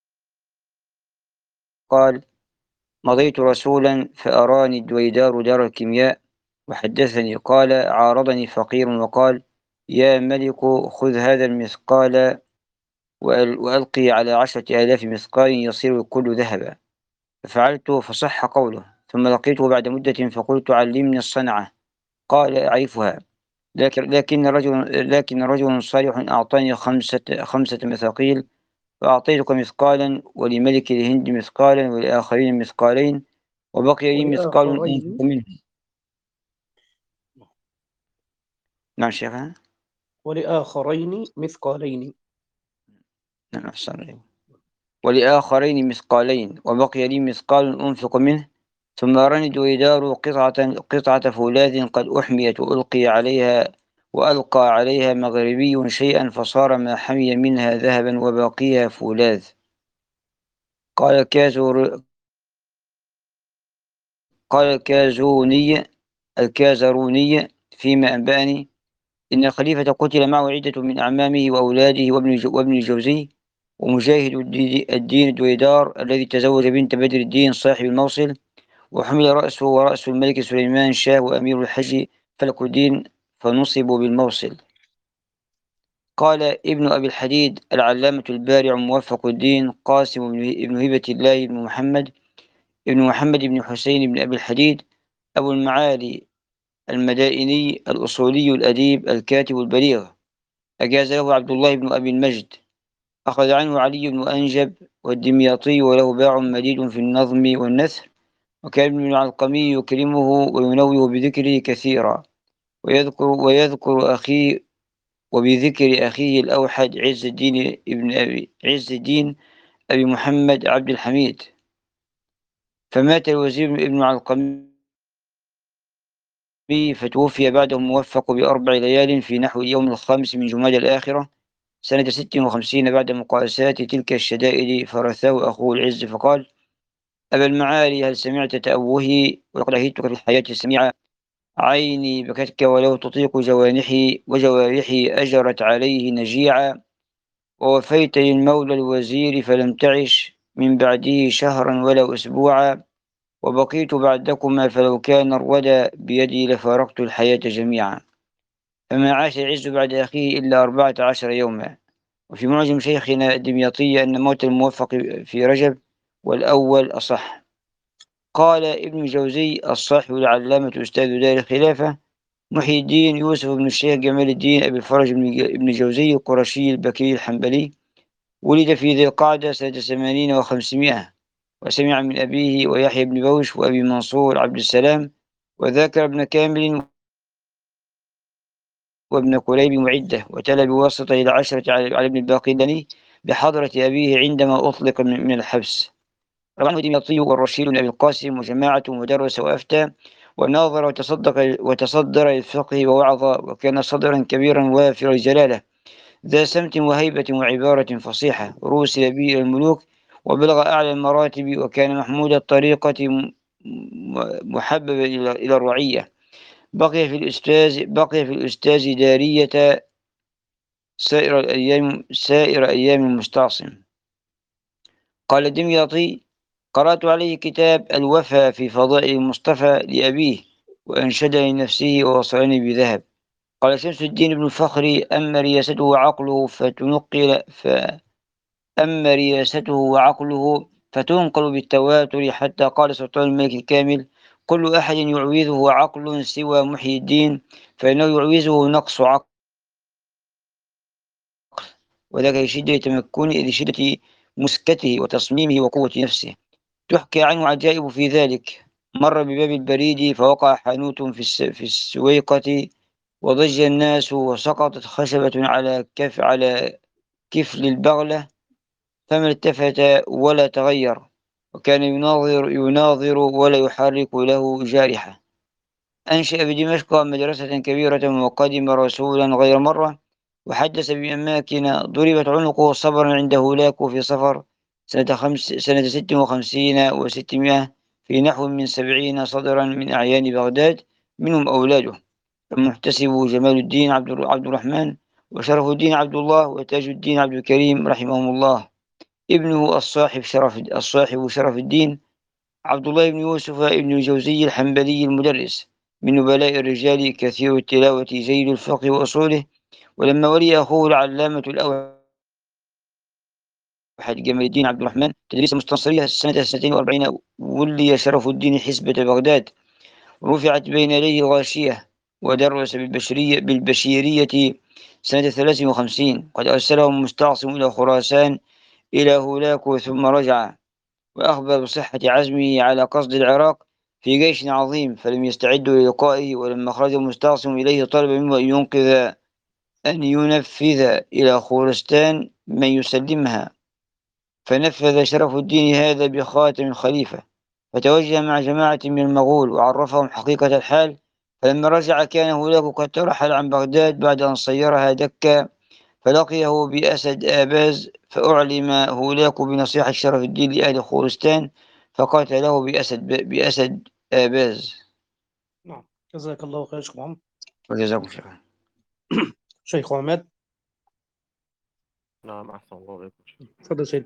Speaker 5: قال: مضيت رسولا فأراني الدويدار دار الكيمياء وحدثني قال: عارضني فقير وقال: يا ملك، خذ هذا المثقال وألقي على عشرة آلاف مثقال يصير الكل ذهبا. ففعلت فصح قوله، ثم لقيته بعد مدة فقلت: علمني الصنعة. قال: أعرفها، لكن لكن رجل لكن رجل صالح أعطاني خمسة خمسة مثاقيل، فأعطيتك مثقالا، ولملك الهند مثقالا، ولآخرين مثقالين، وبقي لي مثقال أنفق
Speaker 1: ولآخرين
Speaker 5: منه. نعم شيخنا.
Speaker 1: ولآخرين مثقالين.
Speaker 5: نعم أحسن عليكم. ولآخرين مثقالين، وبقي لي مثقال أنفق منه. ثم رني دويدار قطعة قطعة فولاذ قد أحميت وألقي عليها وألقى عليها مغربي شيئا، فصار ما حمي منها ذهبا وباقيها فولاذ. قال الكازور قال الكازوني الكازروني فيما أنبأني إن الخليفة قتل معه عدة من أعمامه وأولاده وابن وابن الجوزي ومجاهد الدين الدويدار الذي تزوج بنت بدر الدين صاحب الموصل، وحمل رأسه ورأس الملك سليمان شاه وأمير الحج فلك الدين، فنصبوا بالموصل. قال ابن أبي الحديد العلامة البارع موفق الدين قاسم بن هبة الله بن محمد ابن محمد بن حسين بن أبي الحديد أبو المعالي المدائني الأصولي الأديب الكاتب البليغ، أجاز له عبد الله بن أبي المجد، أخذ عنه علي بن أنجب والدمياطي، وله باع مديد في النظم والنثر، وكان ابن العلقمي يكرمه وينوه بذكره كثيرا، ويذكر ويذكر أخي وبذكر أخيه الأوحد عز الدين ابن أبي عز الدين أبي محمد عبد الحميد. فمات الوزير ابن العلقمي فتوفي بعده موفق بأربع ليال في نحو اليوم الخامس من جماد الآخرة سنة ست وخمسين بعد مقاسات تلك الشدائد، فرثاه أخوه العز فقال: أبا المعالي، هل سمعت تأوهي؟ ولقد أهيتك في الحياة السميعة، عيني بكتك ولو تطيق جوانحي، وجوارحي أجرت عليه نجيعا، ووفيت للمولى الوزير فلم تعش من بعده شهرا ولا أسبوعا، وبقيت بعدكما فلو كان الردى بيدي لفارقت الحياة جميعا. فما عاش العز بعد أخيه إلا أربعة عشر يوما. وفي معجم شيخنا الدمياطي أن موت الموفق في رجب والأول أصح. قال ابن جوزي الصاحب العلامة أستاذ دار الخلافة محي الدين يوسف بن الشيخ جمال الدين أبي الفرج بن جوزي القرشي البكري الحنبلي، ولد في ذي القعدة سنة ثمانين وخمسمائة، وسمع من أبيه ويحيى بن بوش وأبي منصور عبد السلام وذاكر بن كامل وابن كليب معدة، وتلا بواسطة إلى عشرة على ابن الباقلاني بحضرة أبيه عندما أطلق من الحبس. روى عنه دمياطي والرشيد بن أبي القاسم وجماعة ودرس وأفتى وناظر وتصدق وتصدر للفقه ووعظ، وكان صدرا كبيرا وافر الجلالة ذا سمت وهيبة وعبارة فصيحة، رُوسل به إلى الملوك وبلغ أعلى المراتب، وكان محمود الطريقة محببا إلى الرعية. بقي في الأستاذ بقي في الأستاذ دارية سائر الأيام سائر أيام المستعصم. قال دمياطي: قرأت عليه كتاب الوفا في فضائل المصطفى لأبيه، وأنشد لنفسه ووصلني بذهب. قال شمس الدين بن الفخري: أما رياسته وعقله فتنقل ف أما رياسته وعقله فتنقل بالتواتر، حتى قال سلطان الملك الكامل: كل أحد يعوزه عقل سوى محي الدين، فإنه يعوزه نقص عقل، وذاك لشدة تمكنه لشدة مسكته وتصميمه وقوة نفسه. تحكى عنه عجائب في ذلك. مر بباب البريد فوقع حانوت في السويقة وضج الناس، وسقطت خشبة على كف على كفل البغلة فما التفت ولا تغير، وكان يناظر يناظر ولا يحرك له جارحة. أنشأ بدمشق مدرسة كبيرة وقدم رسولا غير مرة، وحدث بأماكن ضربت عنقه صبرا عند هولاك في صفر سنة, خمس سنة ست وخمسين وستمائة في نحو من سبعين صدرا من أعيان بغداد، منهم أولاده المحتسب جمال الدين عبد الرحمن وشرف الدين عبد الله وتاج الدين عبد الكريم رحمهم الله. ابنه الصاحب شرف الصاحب شرف الدين عبد الله بن يوسف ابن الجوزي الحنبلي المدرس، من نبلاء الرجال كثير التلاوة زيد الفقه وأصوله. ولما ولي أخوه العلامة الأوحد جمال الدين عبد الرحمن تدريس مستنصرية سنة اثنتين وأربعين، ولي شرف الدين حسبة بغداد، رفعت بين يديه الغاشية، ودرس بالبشرية, بالبشيرية سنة ثلاث وخمسين. قد أرسلهم مستعصم إلى خراسان إلى هولاك ثم رجع، وأخبر بصحة عزمه على قصد العراق في جيش عظيم، فلم يستعدوا للقائه. ولما خرج مستعصم إليه طلب منه أن ينقذ أن ينفذ إلى خورستان من يسلمها، فنفذ شرف الدين هذا بخاتم الخليفة، فتوجه مع جماعة من المغول وعرفهم حقيقة الحال. فلما رجع كان هولاك قد ترحل عن بغداد بعد أن صيرها دكا، فلقيه بأسد آباز، فأعلم هولاك بنصيحة شرف الدين لأهل خورستان، فقاتله بأسد بأسد آباز.
Speaker 1: نعم، جزاك الله خير شيخ محمد.
Speaker 5: وجزاكم شكرا.
Speaker 1: شيخ عماد.
Speaker 2: نعم، أحسن الله إليكم.
Speaker 1: تفضل سيدي.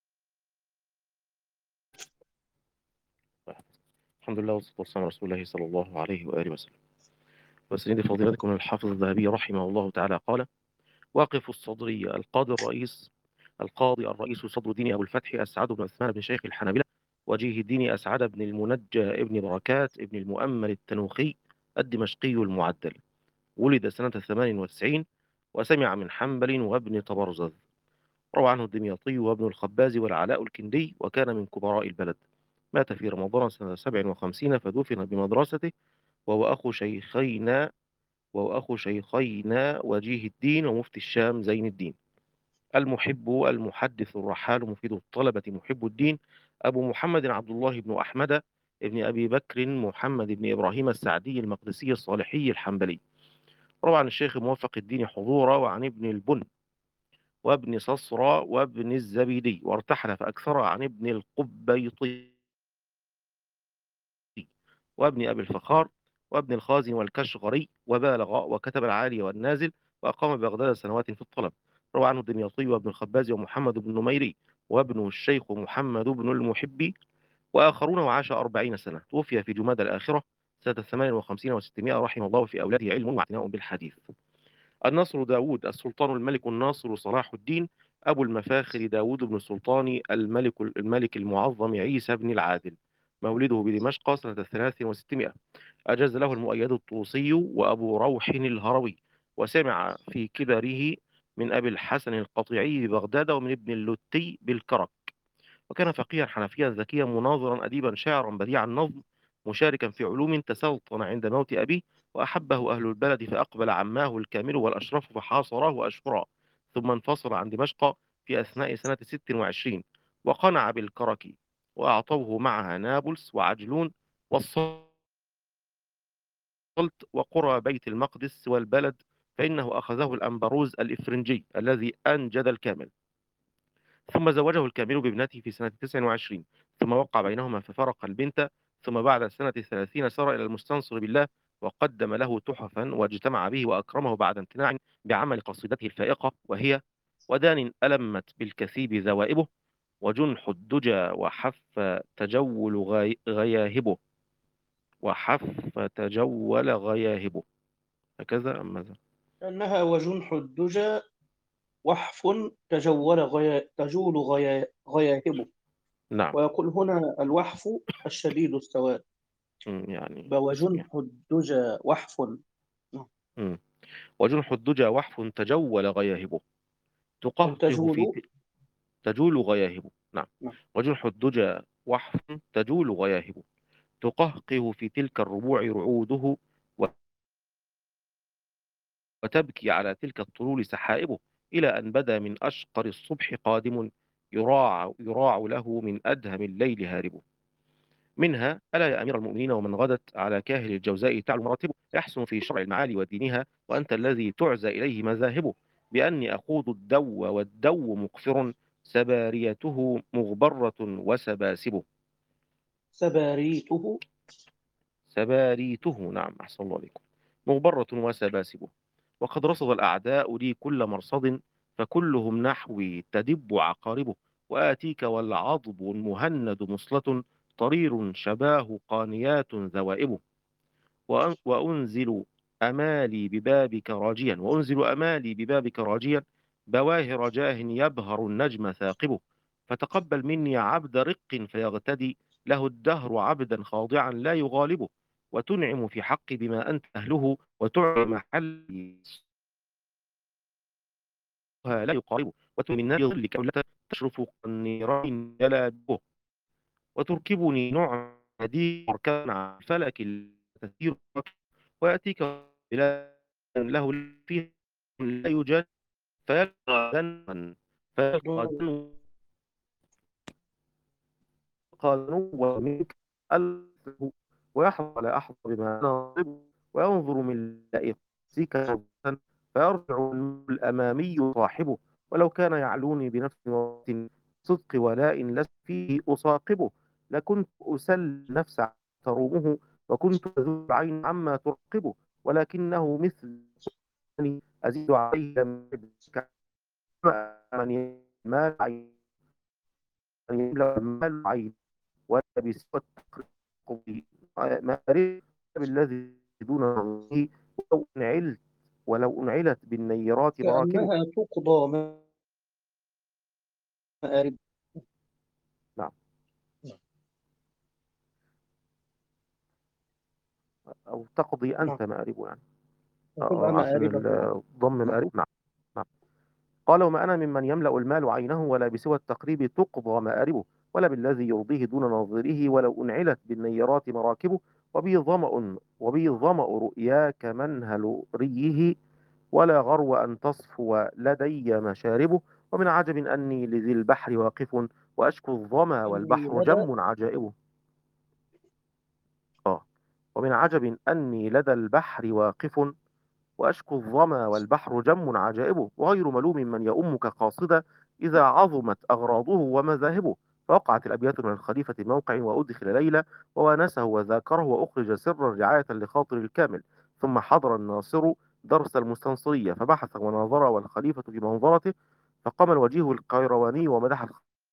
Speaker 2: الحمد لله والصلاة والسلام على رسول الله صلى الله عليه وآله وسلم. وسيدي فضيلتكم الحافظ الذهبي رحمه الله تعالى قال: واقف الصدرية القاضي الرئيس القاضي الرئيس صدر الدين أبو الفتح أسعد بن عثمان بن شيخ الحنابلة وجيه الدين أسعد بن المنجى ابن بركات ابن المؤمل التنوخي الدمشقي المعدل، ولد سنة ثمان وتسعين، وسمع من حنبل وابن طبرزد. روى عنه الدمياطي وابن الخباز والعلاء الكندي، وكان من كبراء البلد. مات في رمضان سنة سبع وخمسين، فدفن بمدرسته، وهو أخو شيخينا وهو أخو شيخينا وجيه الدين ومفتي الشام زين الدين. المحب المحدث الرحال مفيد الطلبة محب الدين أبو محمد عبد الله بن أحمد ابن أبي بكر محمد بن إبراهيم السعدي المقدسي الصالحي الحنبلي. روى عن الشيخ موفق الدين حضورا، وعن ابن البن وابن صصرى وابن الزبيدي، وارتحل فأكثر عن ابن القبيطي وابن أبي الفخار وابن الخازن والكشغري، وبالغ وكتب العالي والنازل، وأقام بغداد سنوات في الطلب. روى عنه الدمياطي وابن الخباز ومحمد بن نميري وابن الشيخ محمد بن المحبي وآخرون، وعاش أربعين سنة. توفي في جماد الآخرة سنة ثمان وخمسين وستمائة، رحمه الله في أولاده علم واعتناء بالحديث. النصر داود السلطان الملك الناصر صلاح الدين أبو المفاخر داود بن السلطان الملك الملك المعظم عيسى بن العادل،
Speaker 6: مولده بدمشق سنة ثلاث وستمائة. أجاز له المؤيد الطوسي وأبو روح الهروي، وسمع في كبره من أبي الحسن القطيعي ببغداد ومن ابن اللتي بالكرك. وكان فقيها حنفيا ذكيا مناظرا أديبا شاعرا بديع النظم مشاركا في علوم تسلطن عند موت أبيه، وأحبه أهل البلد فأقبل عماه الكامل والأشرف فحاصراه أشهرا، ثم انفصل عن دمشق في أثناء سنة ست وعشرين وقنع بالكرك، وأعطوه معها نابلس وعجلون والصلت وقرى بيت المقدس والبلد، فإنه أخذه الأنبروز الإفرنجي الذي أنجد الكامل. ثم زوجه الكامل بابنته في سنة تسع وعشرين، ثم وقع بينهما ففرق البنت، ثم بعد سنة ثلاثين سار إلى المستنصر بالله وقدم له تحفا واجتمع به وأكرمه بعد امتناع بعمل قصيدته الفائقة، وهي: ودان ألمت بالكثيب ذوائبه، وجنح الدجى وحف تجول غي... غياهبه وحف تجول غياهبه. هكذا أم ماذا؟
Speaker 1: أنها وجنح الدجى وحف تجول غيا تجول غيا غياهبه.
Speaker 6: نعم.
Speaker 1: ويقول هنا الوحف الشديد السواد.
Speaker 6: مم، يعني اسم يعني.
Speaker 1: وجنح الدجى وحف.
Speaker 6: مم. وجنح الدجى وحف تجول غياهبه تقهقه في
Speaker 1: تجول.
Speaker 6: ت... تجول غياهبه. نعم.
Speaker 1: نعم.
Speaker 6: وجنح الدجى وحف تجول غياهبه تقهقه في تلك الربوع رعوده، و- وتبكي على تلك الطلول سحائبه، إلى أن بدا من أشقر الصبح قادم، يراع, يراع له من أدهم الليل هاربه. منها: ألا يا أمير المؤمنين ومن غدت على كاهل الجوزاء تعلو مراتبه، يحسن في شرع المعالي ودينها، وأنت الذي تعزى إليه مذاهبه، بأني أخوض الدو والدو مقفر، سباريته مغبرة وسباسبه.
Speaker 1: سباريته.
Speaker 6: سباريته، نعم، أحسن الله عليكم. مغبرة وسباسبه. وقد رصد الأعداء لي كل مرصد، فكلهم نحوي تدب عقاربه، وآتيك والعضب مهند مصلة، طرير شباه قانيات ذوائبه. وأن- وأنزل أمالي ببابك راجيا وأنزل أمالي ببابك راجيا، بواهر جاه يبهر النجم ثاقبه، فتقبل مني عبد رق فيغتدي له الدهر عبدا خاضعا لا يغالبه، وتنعم في حقي بما أنت أهله، وتعلم محلي لا يقاربه، وتؤمن من نار ظلك حلة تشرف النيران يلابه، وتركبني نوع دي مركبا على الفلك التسير، ويأتيك بلاد له فيها لا يوجد، فيلقى ذنبا فيلقى ذنبا نوى منك ألفه، ويحظى على أحظى بما ناصبه، وينظر من لائق سيكا فيرجع الأمامي صاحبه، ولو كان يعلوني بنفس وقت صدق ولاء لست فيه أصاقبه، لكنت أسل نفس ترومه، وكنت ذو العين عما ترقبه، ولكنه مثل أزيد عليه من مال عين مال عين، ولا بسوى التقرب ما أريد بالذي دون عينه، ولو انعلت ولو انعلت بالنيرات مراكبه.
Speaker 1: كأنها تقضى مآرب.
Speaker 6: نعم. أو تقضي
Speaker 1: نعم.
Speaker 6: أنت مآربه يعني.
Speaker 1: وتبقى
Speaker 6: آه، عشان
Speaker 1: مآربك. نعم.
Speaker 6: الضم مآرب. نعم. نعم. قال: وما أنا ممن يملأ المال عينه، ولا بسوى التقريب تقضى مآربه، ولا بالذي يرضيه دون ناظره، ولو أنعلت بالنيرات مراكبه، وبي ظمأ وبي ظمأ رؤياك منهل ريه، ولا غرو أن تصفو لدي مشاربه، ومن عجب أني لذي البحر واقف، وأشكو الظما
Speaker 1: أني
Speaker 6: والبحر
Speaker 1: لدى
Speaker 6: جم عجائبه. آه. ومن عجب أني لدى البحر واقف، وأشكو الظما والبحر جم عجائبه، وغير ملوم من يؤمك قاصدا، إذا عظمت أغراضه ومذاهبه. فوقعت الأبيات من الخليفة موقع، وأدخل ليلى وونسه وذاكره، وأخرج سرا رعاية لخاطر الكامل. ثم حضر الناصر درس المستنصرية، فبحث وناظر، والخليفة في منظرته، فقام الوجيه القيرواني ومدح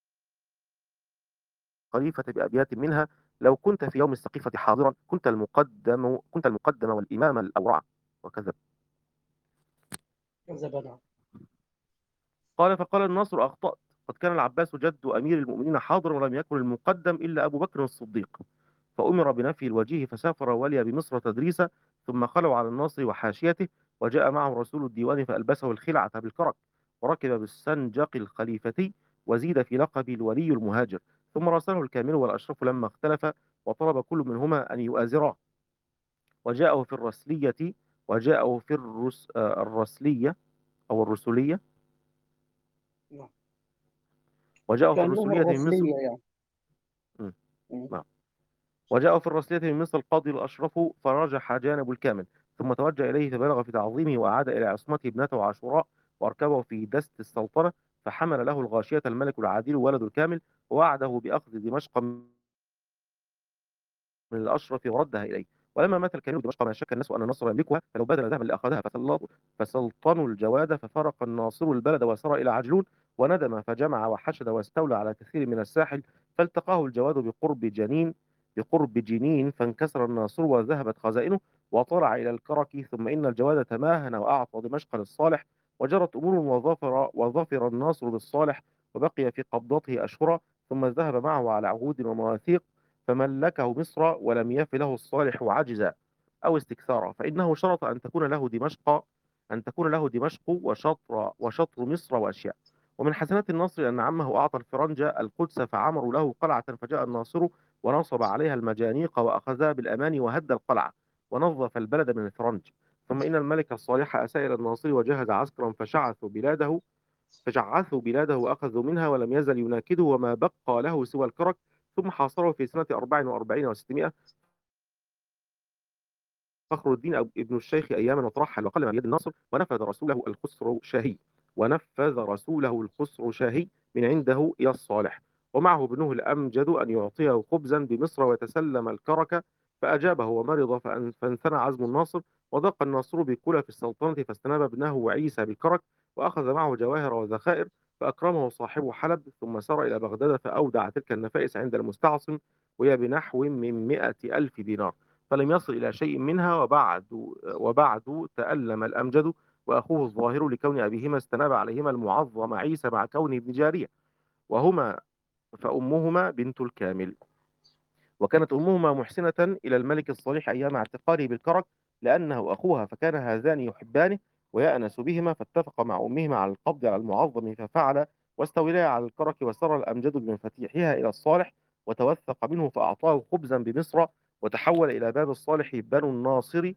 Speaker 6: الخليفة بأبيات منها: لو كنت في يوم السقيفة حاضرا، كنت المقدم كنت المقدم والإمام الأورع. وكذا.
Speaker 1: كذب. نعم.
Speaker 6: قال: فقال الناصر: أخطأت، قد كان العباس جد أمير المؤمنين حاضرا ولم يكن المقدم إلا أبو بكر الصديق، فأمر بنفي الوجيه فسافر ولي بمصر تدريسا، ثم خلوا على الناصر وحاشيته، وجاء معه رسول الديوان فألبسه الخلعة بالكرك، وركب بالسنجق الخليفتي، وزيد في لقب الولي المهاجر، ثم راسله الكامل والأشرف لما اختلف، وطلب كل منهما أن يؤازراه، وجاءه في الرسلية وجاءه في الرس آه، الرسلية أو الرسولية
Speaker 1: نعم.
Speaker 6: وجاءه في
Speaker 1: كأنها
Speaker 6: الرسولية من مصر.
Speaker 1: الرسلية يعني.
Speaker 6: مم.
Speaker 1: مم.
Speaker 6: نعم. وجاء في الرسلية من مصر القاضي الأشرف فرجح جانب الكامل، ثم توجه إليه فبلغ في تعظيمه، وأعاد إلى عصمته ابنته عاشوراء، وأركبه في دست السلطنة، فحمل له الغاشية الملك العادل ولد الكامل، ووعده بأخذ دمشق من الأشرف وردها إليه. ولما مات الكامل دمشق ما شك الناس أن النصر يملكها، فلو بذل ذهبا لأخذها، فسلط- فسلطنوا الجواد، ففرق الناصر البلد وسار إلى عجلون، وندم فجمع وحشد واستولى على كثير من الساحل، فالتقاه الجواد بقرب جنين بقرب جنين فانكسر الناصر وذهبت خزائنه، وطلع إلى الكرك، ثم إن الجواد تماهن وأعطى دمشق للصالح، وجرت أمور وظفر, وظفر الناصر بالصالح، وبقي في قبضته أشهرا، ثم ذهب معه على عهود ومواثيق، فملكه مصر، ولم يف له الصالح عجزا أو استكثارا، فإنه شرط أن تكون له دمشق أن تكون له دمشق وشطر وشطر مصر وأشياء. ومن حسنات النصر أن عمه أعطى الفرنج القدس، فعمروا له قلعة، فجاء الناصر ونصب عليها المجانيق وأخذها بالأمان، وهد القلعة ونظف البلد من الفرنج. ثم إن الملك الصالح أساء إلى الناصر وجهز عسكرا فشعثوا بلاده فشعثوا بلاده وأخذوا منها، ولم يزل يناكده، وما بقى له سوى الكرك، ثم حاصره في سنة أربع وأربعين وستمائة فخر الدين أب- ابن الشيخ أياما، وترحل وقل من يد الناصر، ونفذ رسوله الخسر شاهي ونفذ رسوله الخسر شاهي من عنده إلى الصالح، ومعه ابنه الأمجد أن يعطيه خبزا بمصر ويتسلم الكرك، فأجابه ومرض، فأن- فانثنى عزم الناصر، وضاق الناصر بكلى في السلطنة، فاستناب ابنه عيسى بالكرك، وأخذ معه جواهر وذخائر، فأكرمه صاحب حلب، ثم سار إلى بغداد فأودع تلك النفائس عند المستعصم، وهي بنحو من مئة ألف دينار، فلم يصل إلى شيء منها. وبعد وبعد تألم الأمجد وأخوه الظاهر لكون أبيهما استناب عليهما المعظم عيسى مع كونه ابن جارية، وهما فأمهما بنت الكامل، وكانت أمهما محسنة إلى الملك الصالح أيام اعتقاله بالكرك، لأنه أخوها، فكان هذان يحبانه ويأنس بهما، فاتفق مع أمهما على القبض على المعظم ففعل، واستوليا على الكرك، وسر الأمجد بمفاتيحها إلى الصالح، وتوثق منه فأعطاه خبزا بمصر، وتحول إلى باب الصالح بنو الناصر،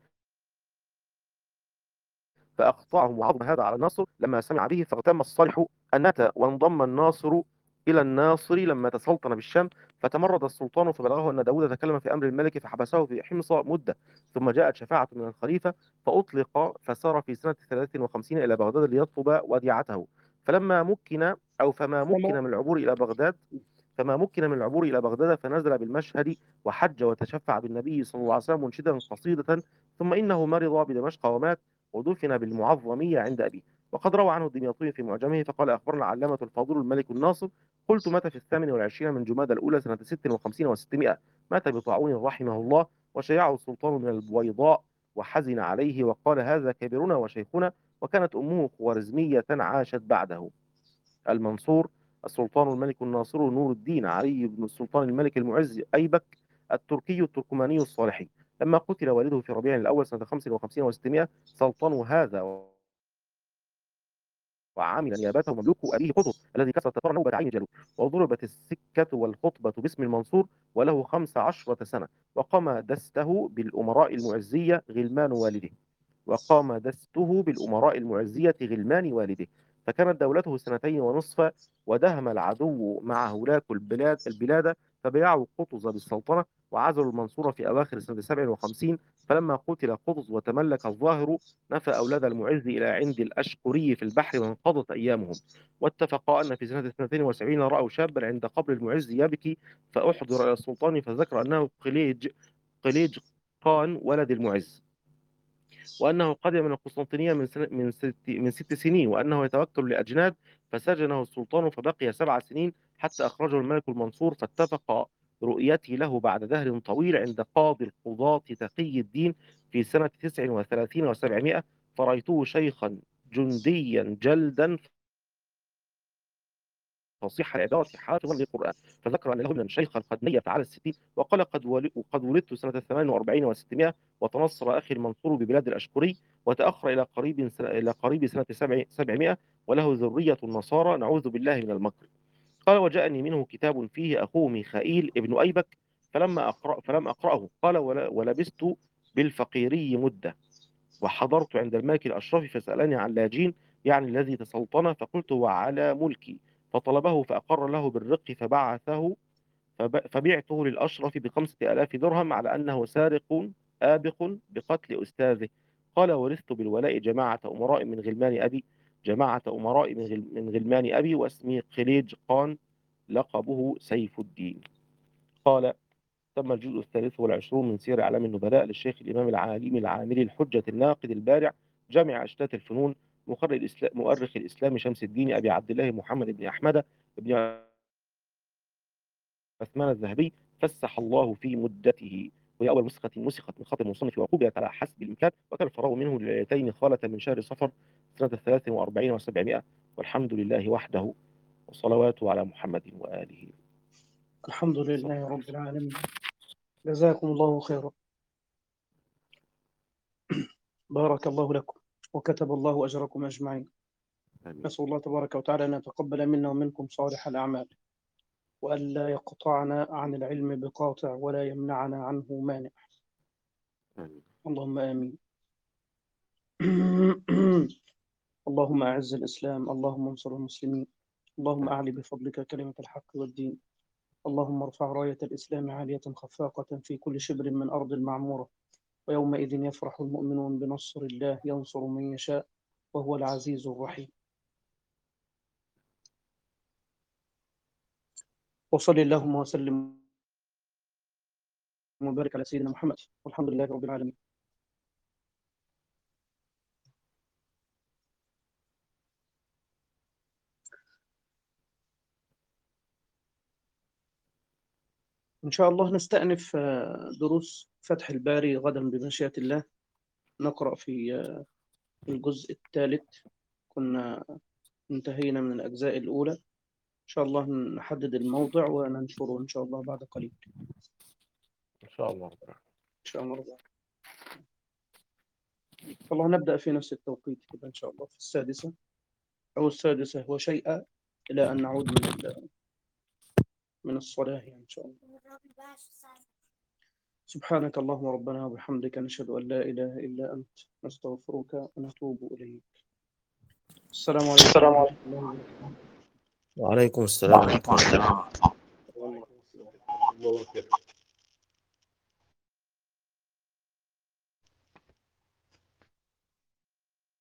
Speaker 6: فأقطعه معظم هذا على الناصر لما سمع به، فاغتم الصالح النتا، وانضم الناصر إلى الناصر لما تسلطن بالشام، فتمرد السلطان، فبلغه أن داود تكلم في أمر الملك، فحبسه في حمص مدة، ثم جاءت شفاعة من الخليفة فأطلق، فسار في سنة ثلاث وخمسين إلى بغداد ليطلب وديعته، فلما مكن أو فما مكن
Speaker 1: فما
Speaker 6: من العبور إلى بغداد فما مكن من العبور إلى بغداد، فنزل بالمشهد وحج وتشفع بالنبي صلى الله عليه وسلم منشدا قصيدة، ثم إنه مرض بدمشق ومات، ودفن بالمعظمية عند أبيه. وقد روى عنه الدمياطي في معجمه فقال: أخبرنا علامة الفاضل الملك الناصر، قلت: مات في الثامن والعشرين من جمادى الأولى سنة ست وخمسين وستمائة، مات بطاعون رحمه الله، وشيعه السلطان من البويضاء، وحزن عليه وقال: هذا كبيرنا وشيخنا. وكانت أمه خوارزمية عاشت بعده. المنصور السلطان الملك الناصر نور الدين علي بن السلطان الملك المعز أيبك التركي التركماني الصالحي، لما قتل والده في ربيع الأول سنة خمس وخمسين وستمائة، سلطان هذا وعامل نيابته مملوك أبيه قطز الذي كسر تتار نوبة عين جالوت، وضربت السكة والخطبة باسم المنصور، وله خمس عشرة سنة، وقام دسته بالأمراء المعزية غلمان والده وقام دسته بالأمراء المعزية غلمان والده، فكانت دولته سنتين ونصفا، ودهم العدو مع هولاك البلاد البلاد فبايعوا قطز بالسلطنة، وعزلوا المنصور في أواخر سنة سبع وخمسين، فلما قتل قطز وتملك الظاهر، نفى أولاد المعز إلى عند الأشقري في البحر، وانقضت أيامهم، واتفقا أن في سنة اثنتين وسبعين رأوا شابا عند قبر المعز يبكي، فأحضر إلى السلطان، فذكر أنه قليج قليج قان ولد المعز، وأنه قدم من القسطنطينية من سنة من ست من ست سنين، وأنه يتوكل لأجناد، فسجنه السلطان فبقي سبع سنين حتى أخرجه الملك المنصور، فاتفق رؤيته له بعد دهر طويل عند قاضي القضاة تقي الدين في سنة تسع وثلاثين وسبعمائة، فرأيته شيخا جنديا جلدا فصيح العبارة حافظا للقرآن، فذكر أن له ابنا شيخا قد ميت على الستين، وقال قد ول- قد ولدت سنة ثمان وأربعين وستمائة، وتنصر أخي المنصور ببلاد الأشكري، وتأخر إلى قريب سنة إلى قريب سنة سبع- سبعمائة، وله ذرية النصارى، نعوذ بالله من المكر. قال وجاءني منه كتاب فيه أخوه ميخائيل ابن أيبك، فلما أقرأ فلم أقرأه. قال ولا- ولبست بالفقيري مدة، وحضرت عند الملك الأشرف فسألني عن لاجين، يعني الذي تسلطن، فقلت وعلى ملكي، فطلبه فأقر له بالرق، فبعثه فب- فبعته للأشرف بخمسة آلاف درهم على أنه سارق آبق بقتل أستاذه. قال ورثت بالولاء جماعة أمراء من غلمان أبي جماعة أمراء من غل- من غلمان أبي، واسمي خليج قان، لقبه سيف الدين. قال تم الجزء الثالث والعشرون من سير أعلام النبلاء للشيخ الإمام العالم العاملي الحجة الناقد البارع جامع أشتات الفنون مقرر الإسلام مؤرخ الإسلام شمس الدين أبي عبد الله محمد بن أحمد بن عثمان الذهبي، فسح الله في مدته، وهي أول نسخة مسخت من خط المصنف وقبلت على حسب الإمكان، وكان الفراغ منه لليلتين خالة من شهر صفر سنة ثلاث وأربعين وسبعمائة، والحمد لله وحده، وصلواته على محمد وآله.
Speaker 1: الحمد لله رب العالمين. جزاكم الله خيرا. بارك الله لكم وكتب الله أجركم أجمعين.
Speaker 6: آمين.
Speaker 1: نسأل الله تبارك وتعالى أن يتقبل منا ومنكم صالح الأعمال، وألا يقطعنا عن العلم بقاطع ولا يمنعنا عنه مانع.
Speaker 6: آمين.
Speaker 1: اللهم آمين. اللهم أعز الإسلام، اللهم انصر المسلمين، اللهم أعلي بفضلك كلمة الحق والدين، اللهم ارفع راية الإسلام عالية خفاقة في كل شبر من أرض المعمورة، ويومئذ يفرح المؤمنون بنصر الله ينصر من يشاء وهو العزيز الرحيم. وصل اللهم وسلم وبارك على سيدنا محمد، والحمد لله رب العالمين. إن شاء الله نستأنف آه، دروس فتح الباري غدا بمشيئة الله. نقرأ في آه، الجزء الثالث. كنا انتهينا من الأجزاء الأولى. إن شاء الله نحدد الموضع وننشره إن شاء الله بعد قليل.
Speaker 6: إن شاء الله رب العالمين.
Speaker 1: إن شاء الله رب العالمين. الله نبدأ في نفس التوقيت كده إن شاء الله في السادسة أو السادسة وشيئا، إلى أن نعود من ال- من الصلاة يعني إن شاء الله. سبحانك اللهم ربنا وبحمدك، نشهد أن لا إله إلا أنت، نستغفرك ونتوب إليك. السلام عليكم
Speaker 7: السلام
Speaker 1: ورحمة
Speaker 7: عليكم.
Speaker 1: الله وبركاته.
Speaker 6: وعليكم السلام ورحمة الله.
Speaker 1: والله.
Speaker 3: الله خير.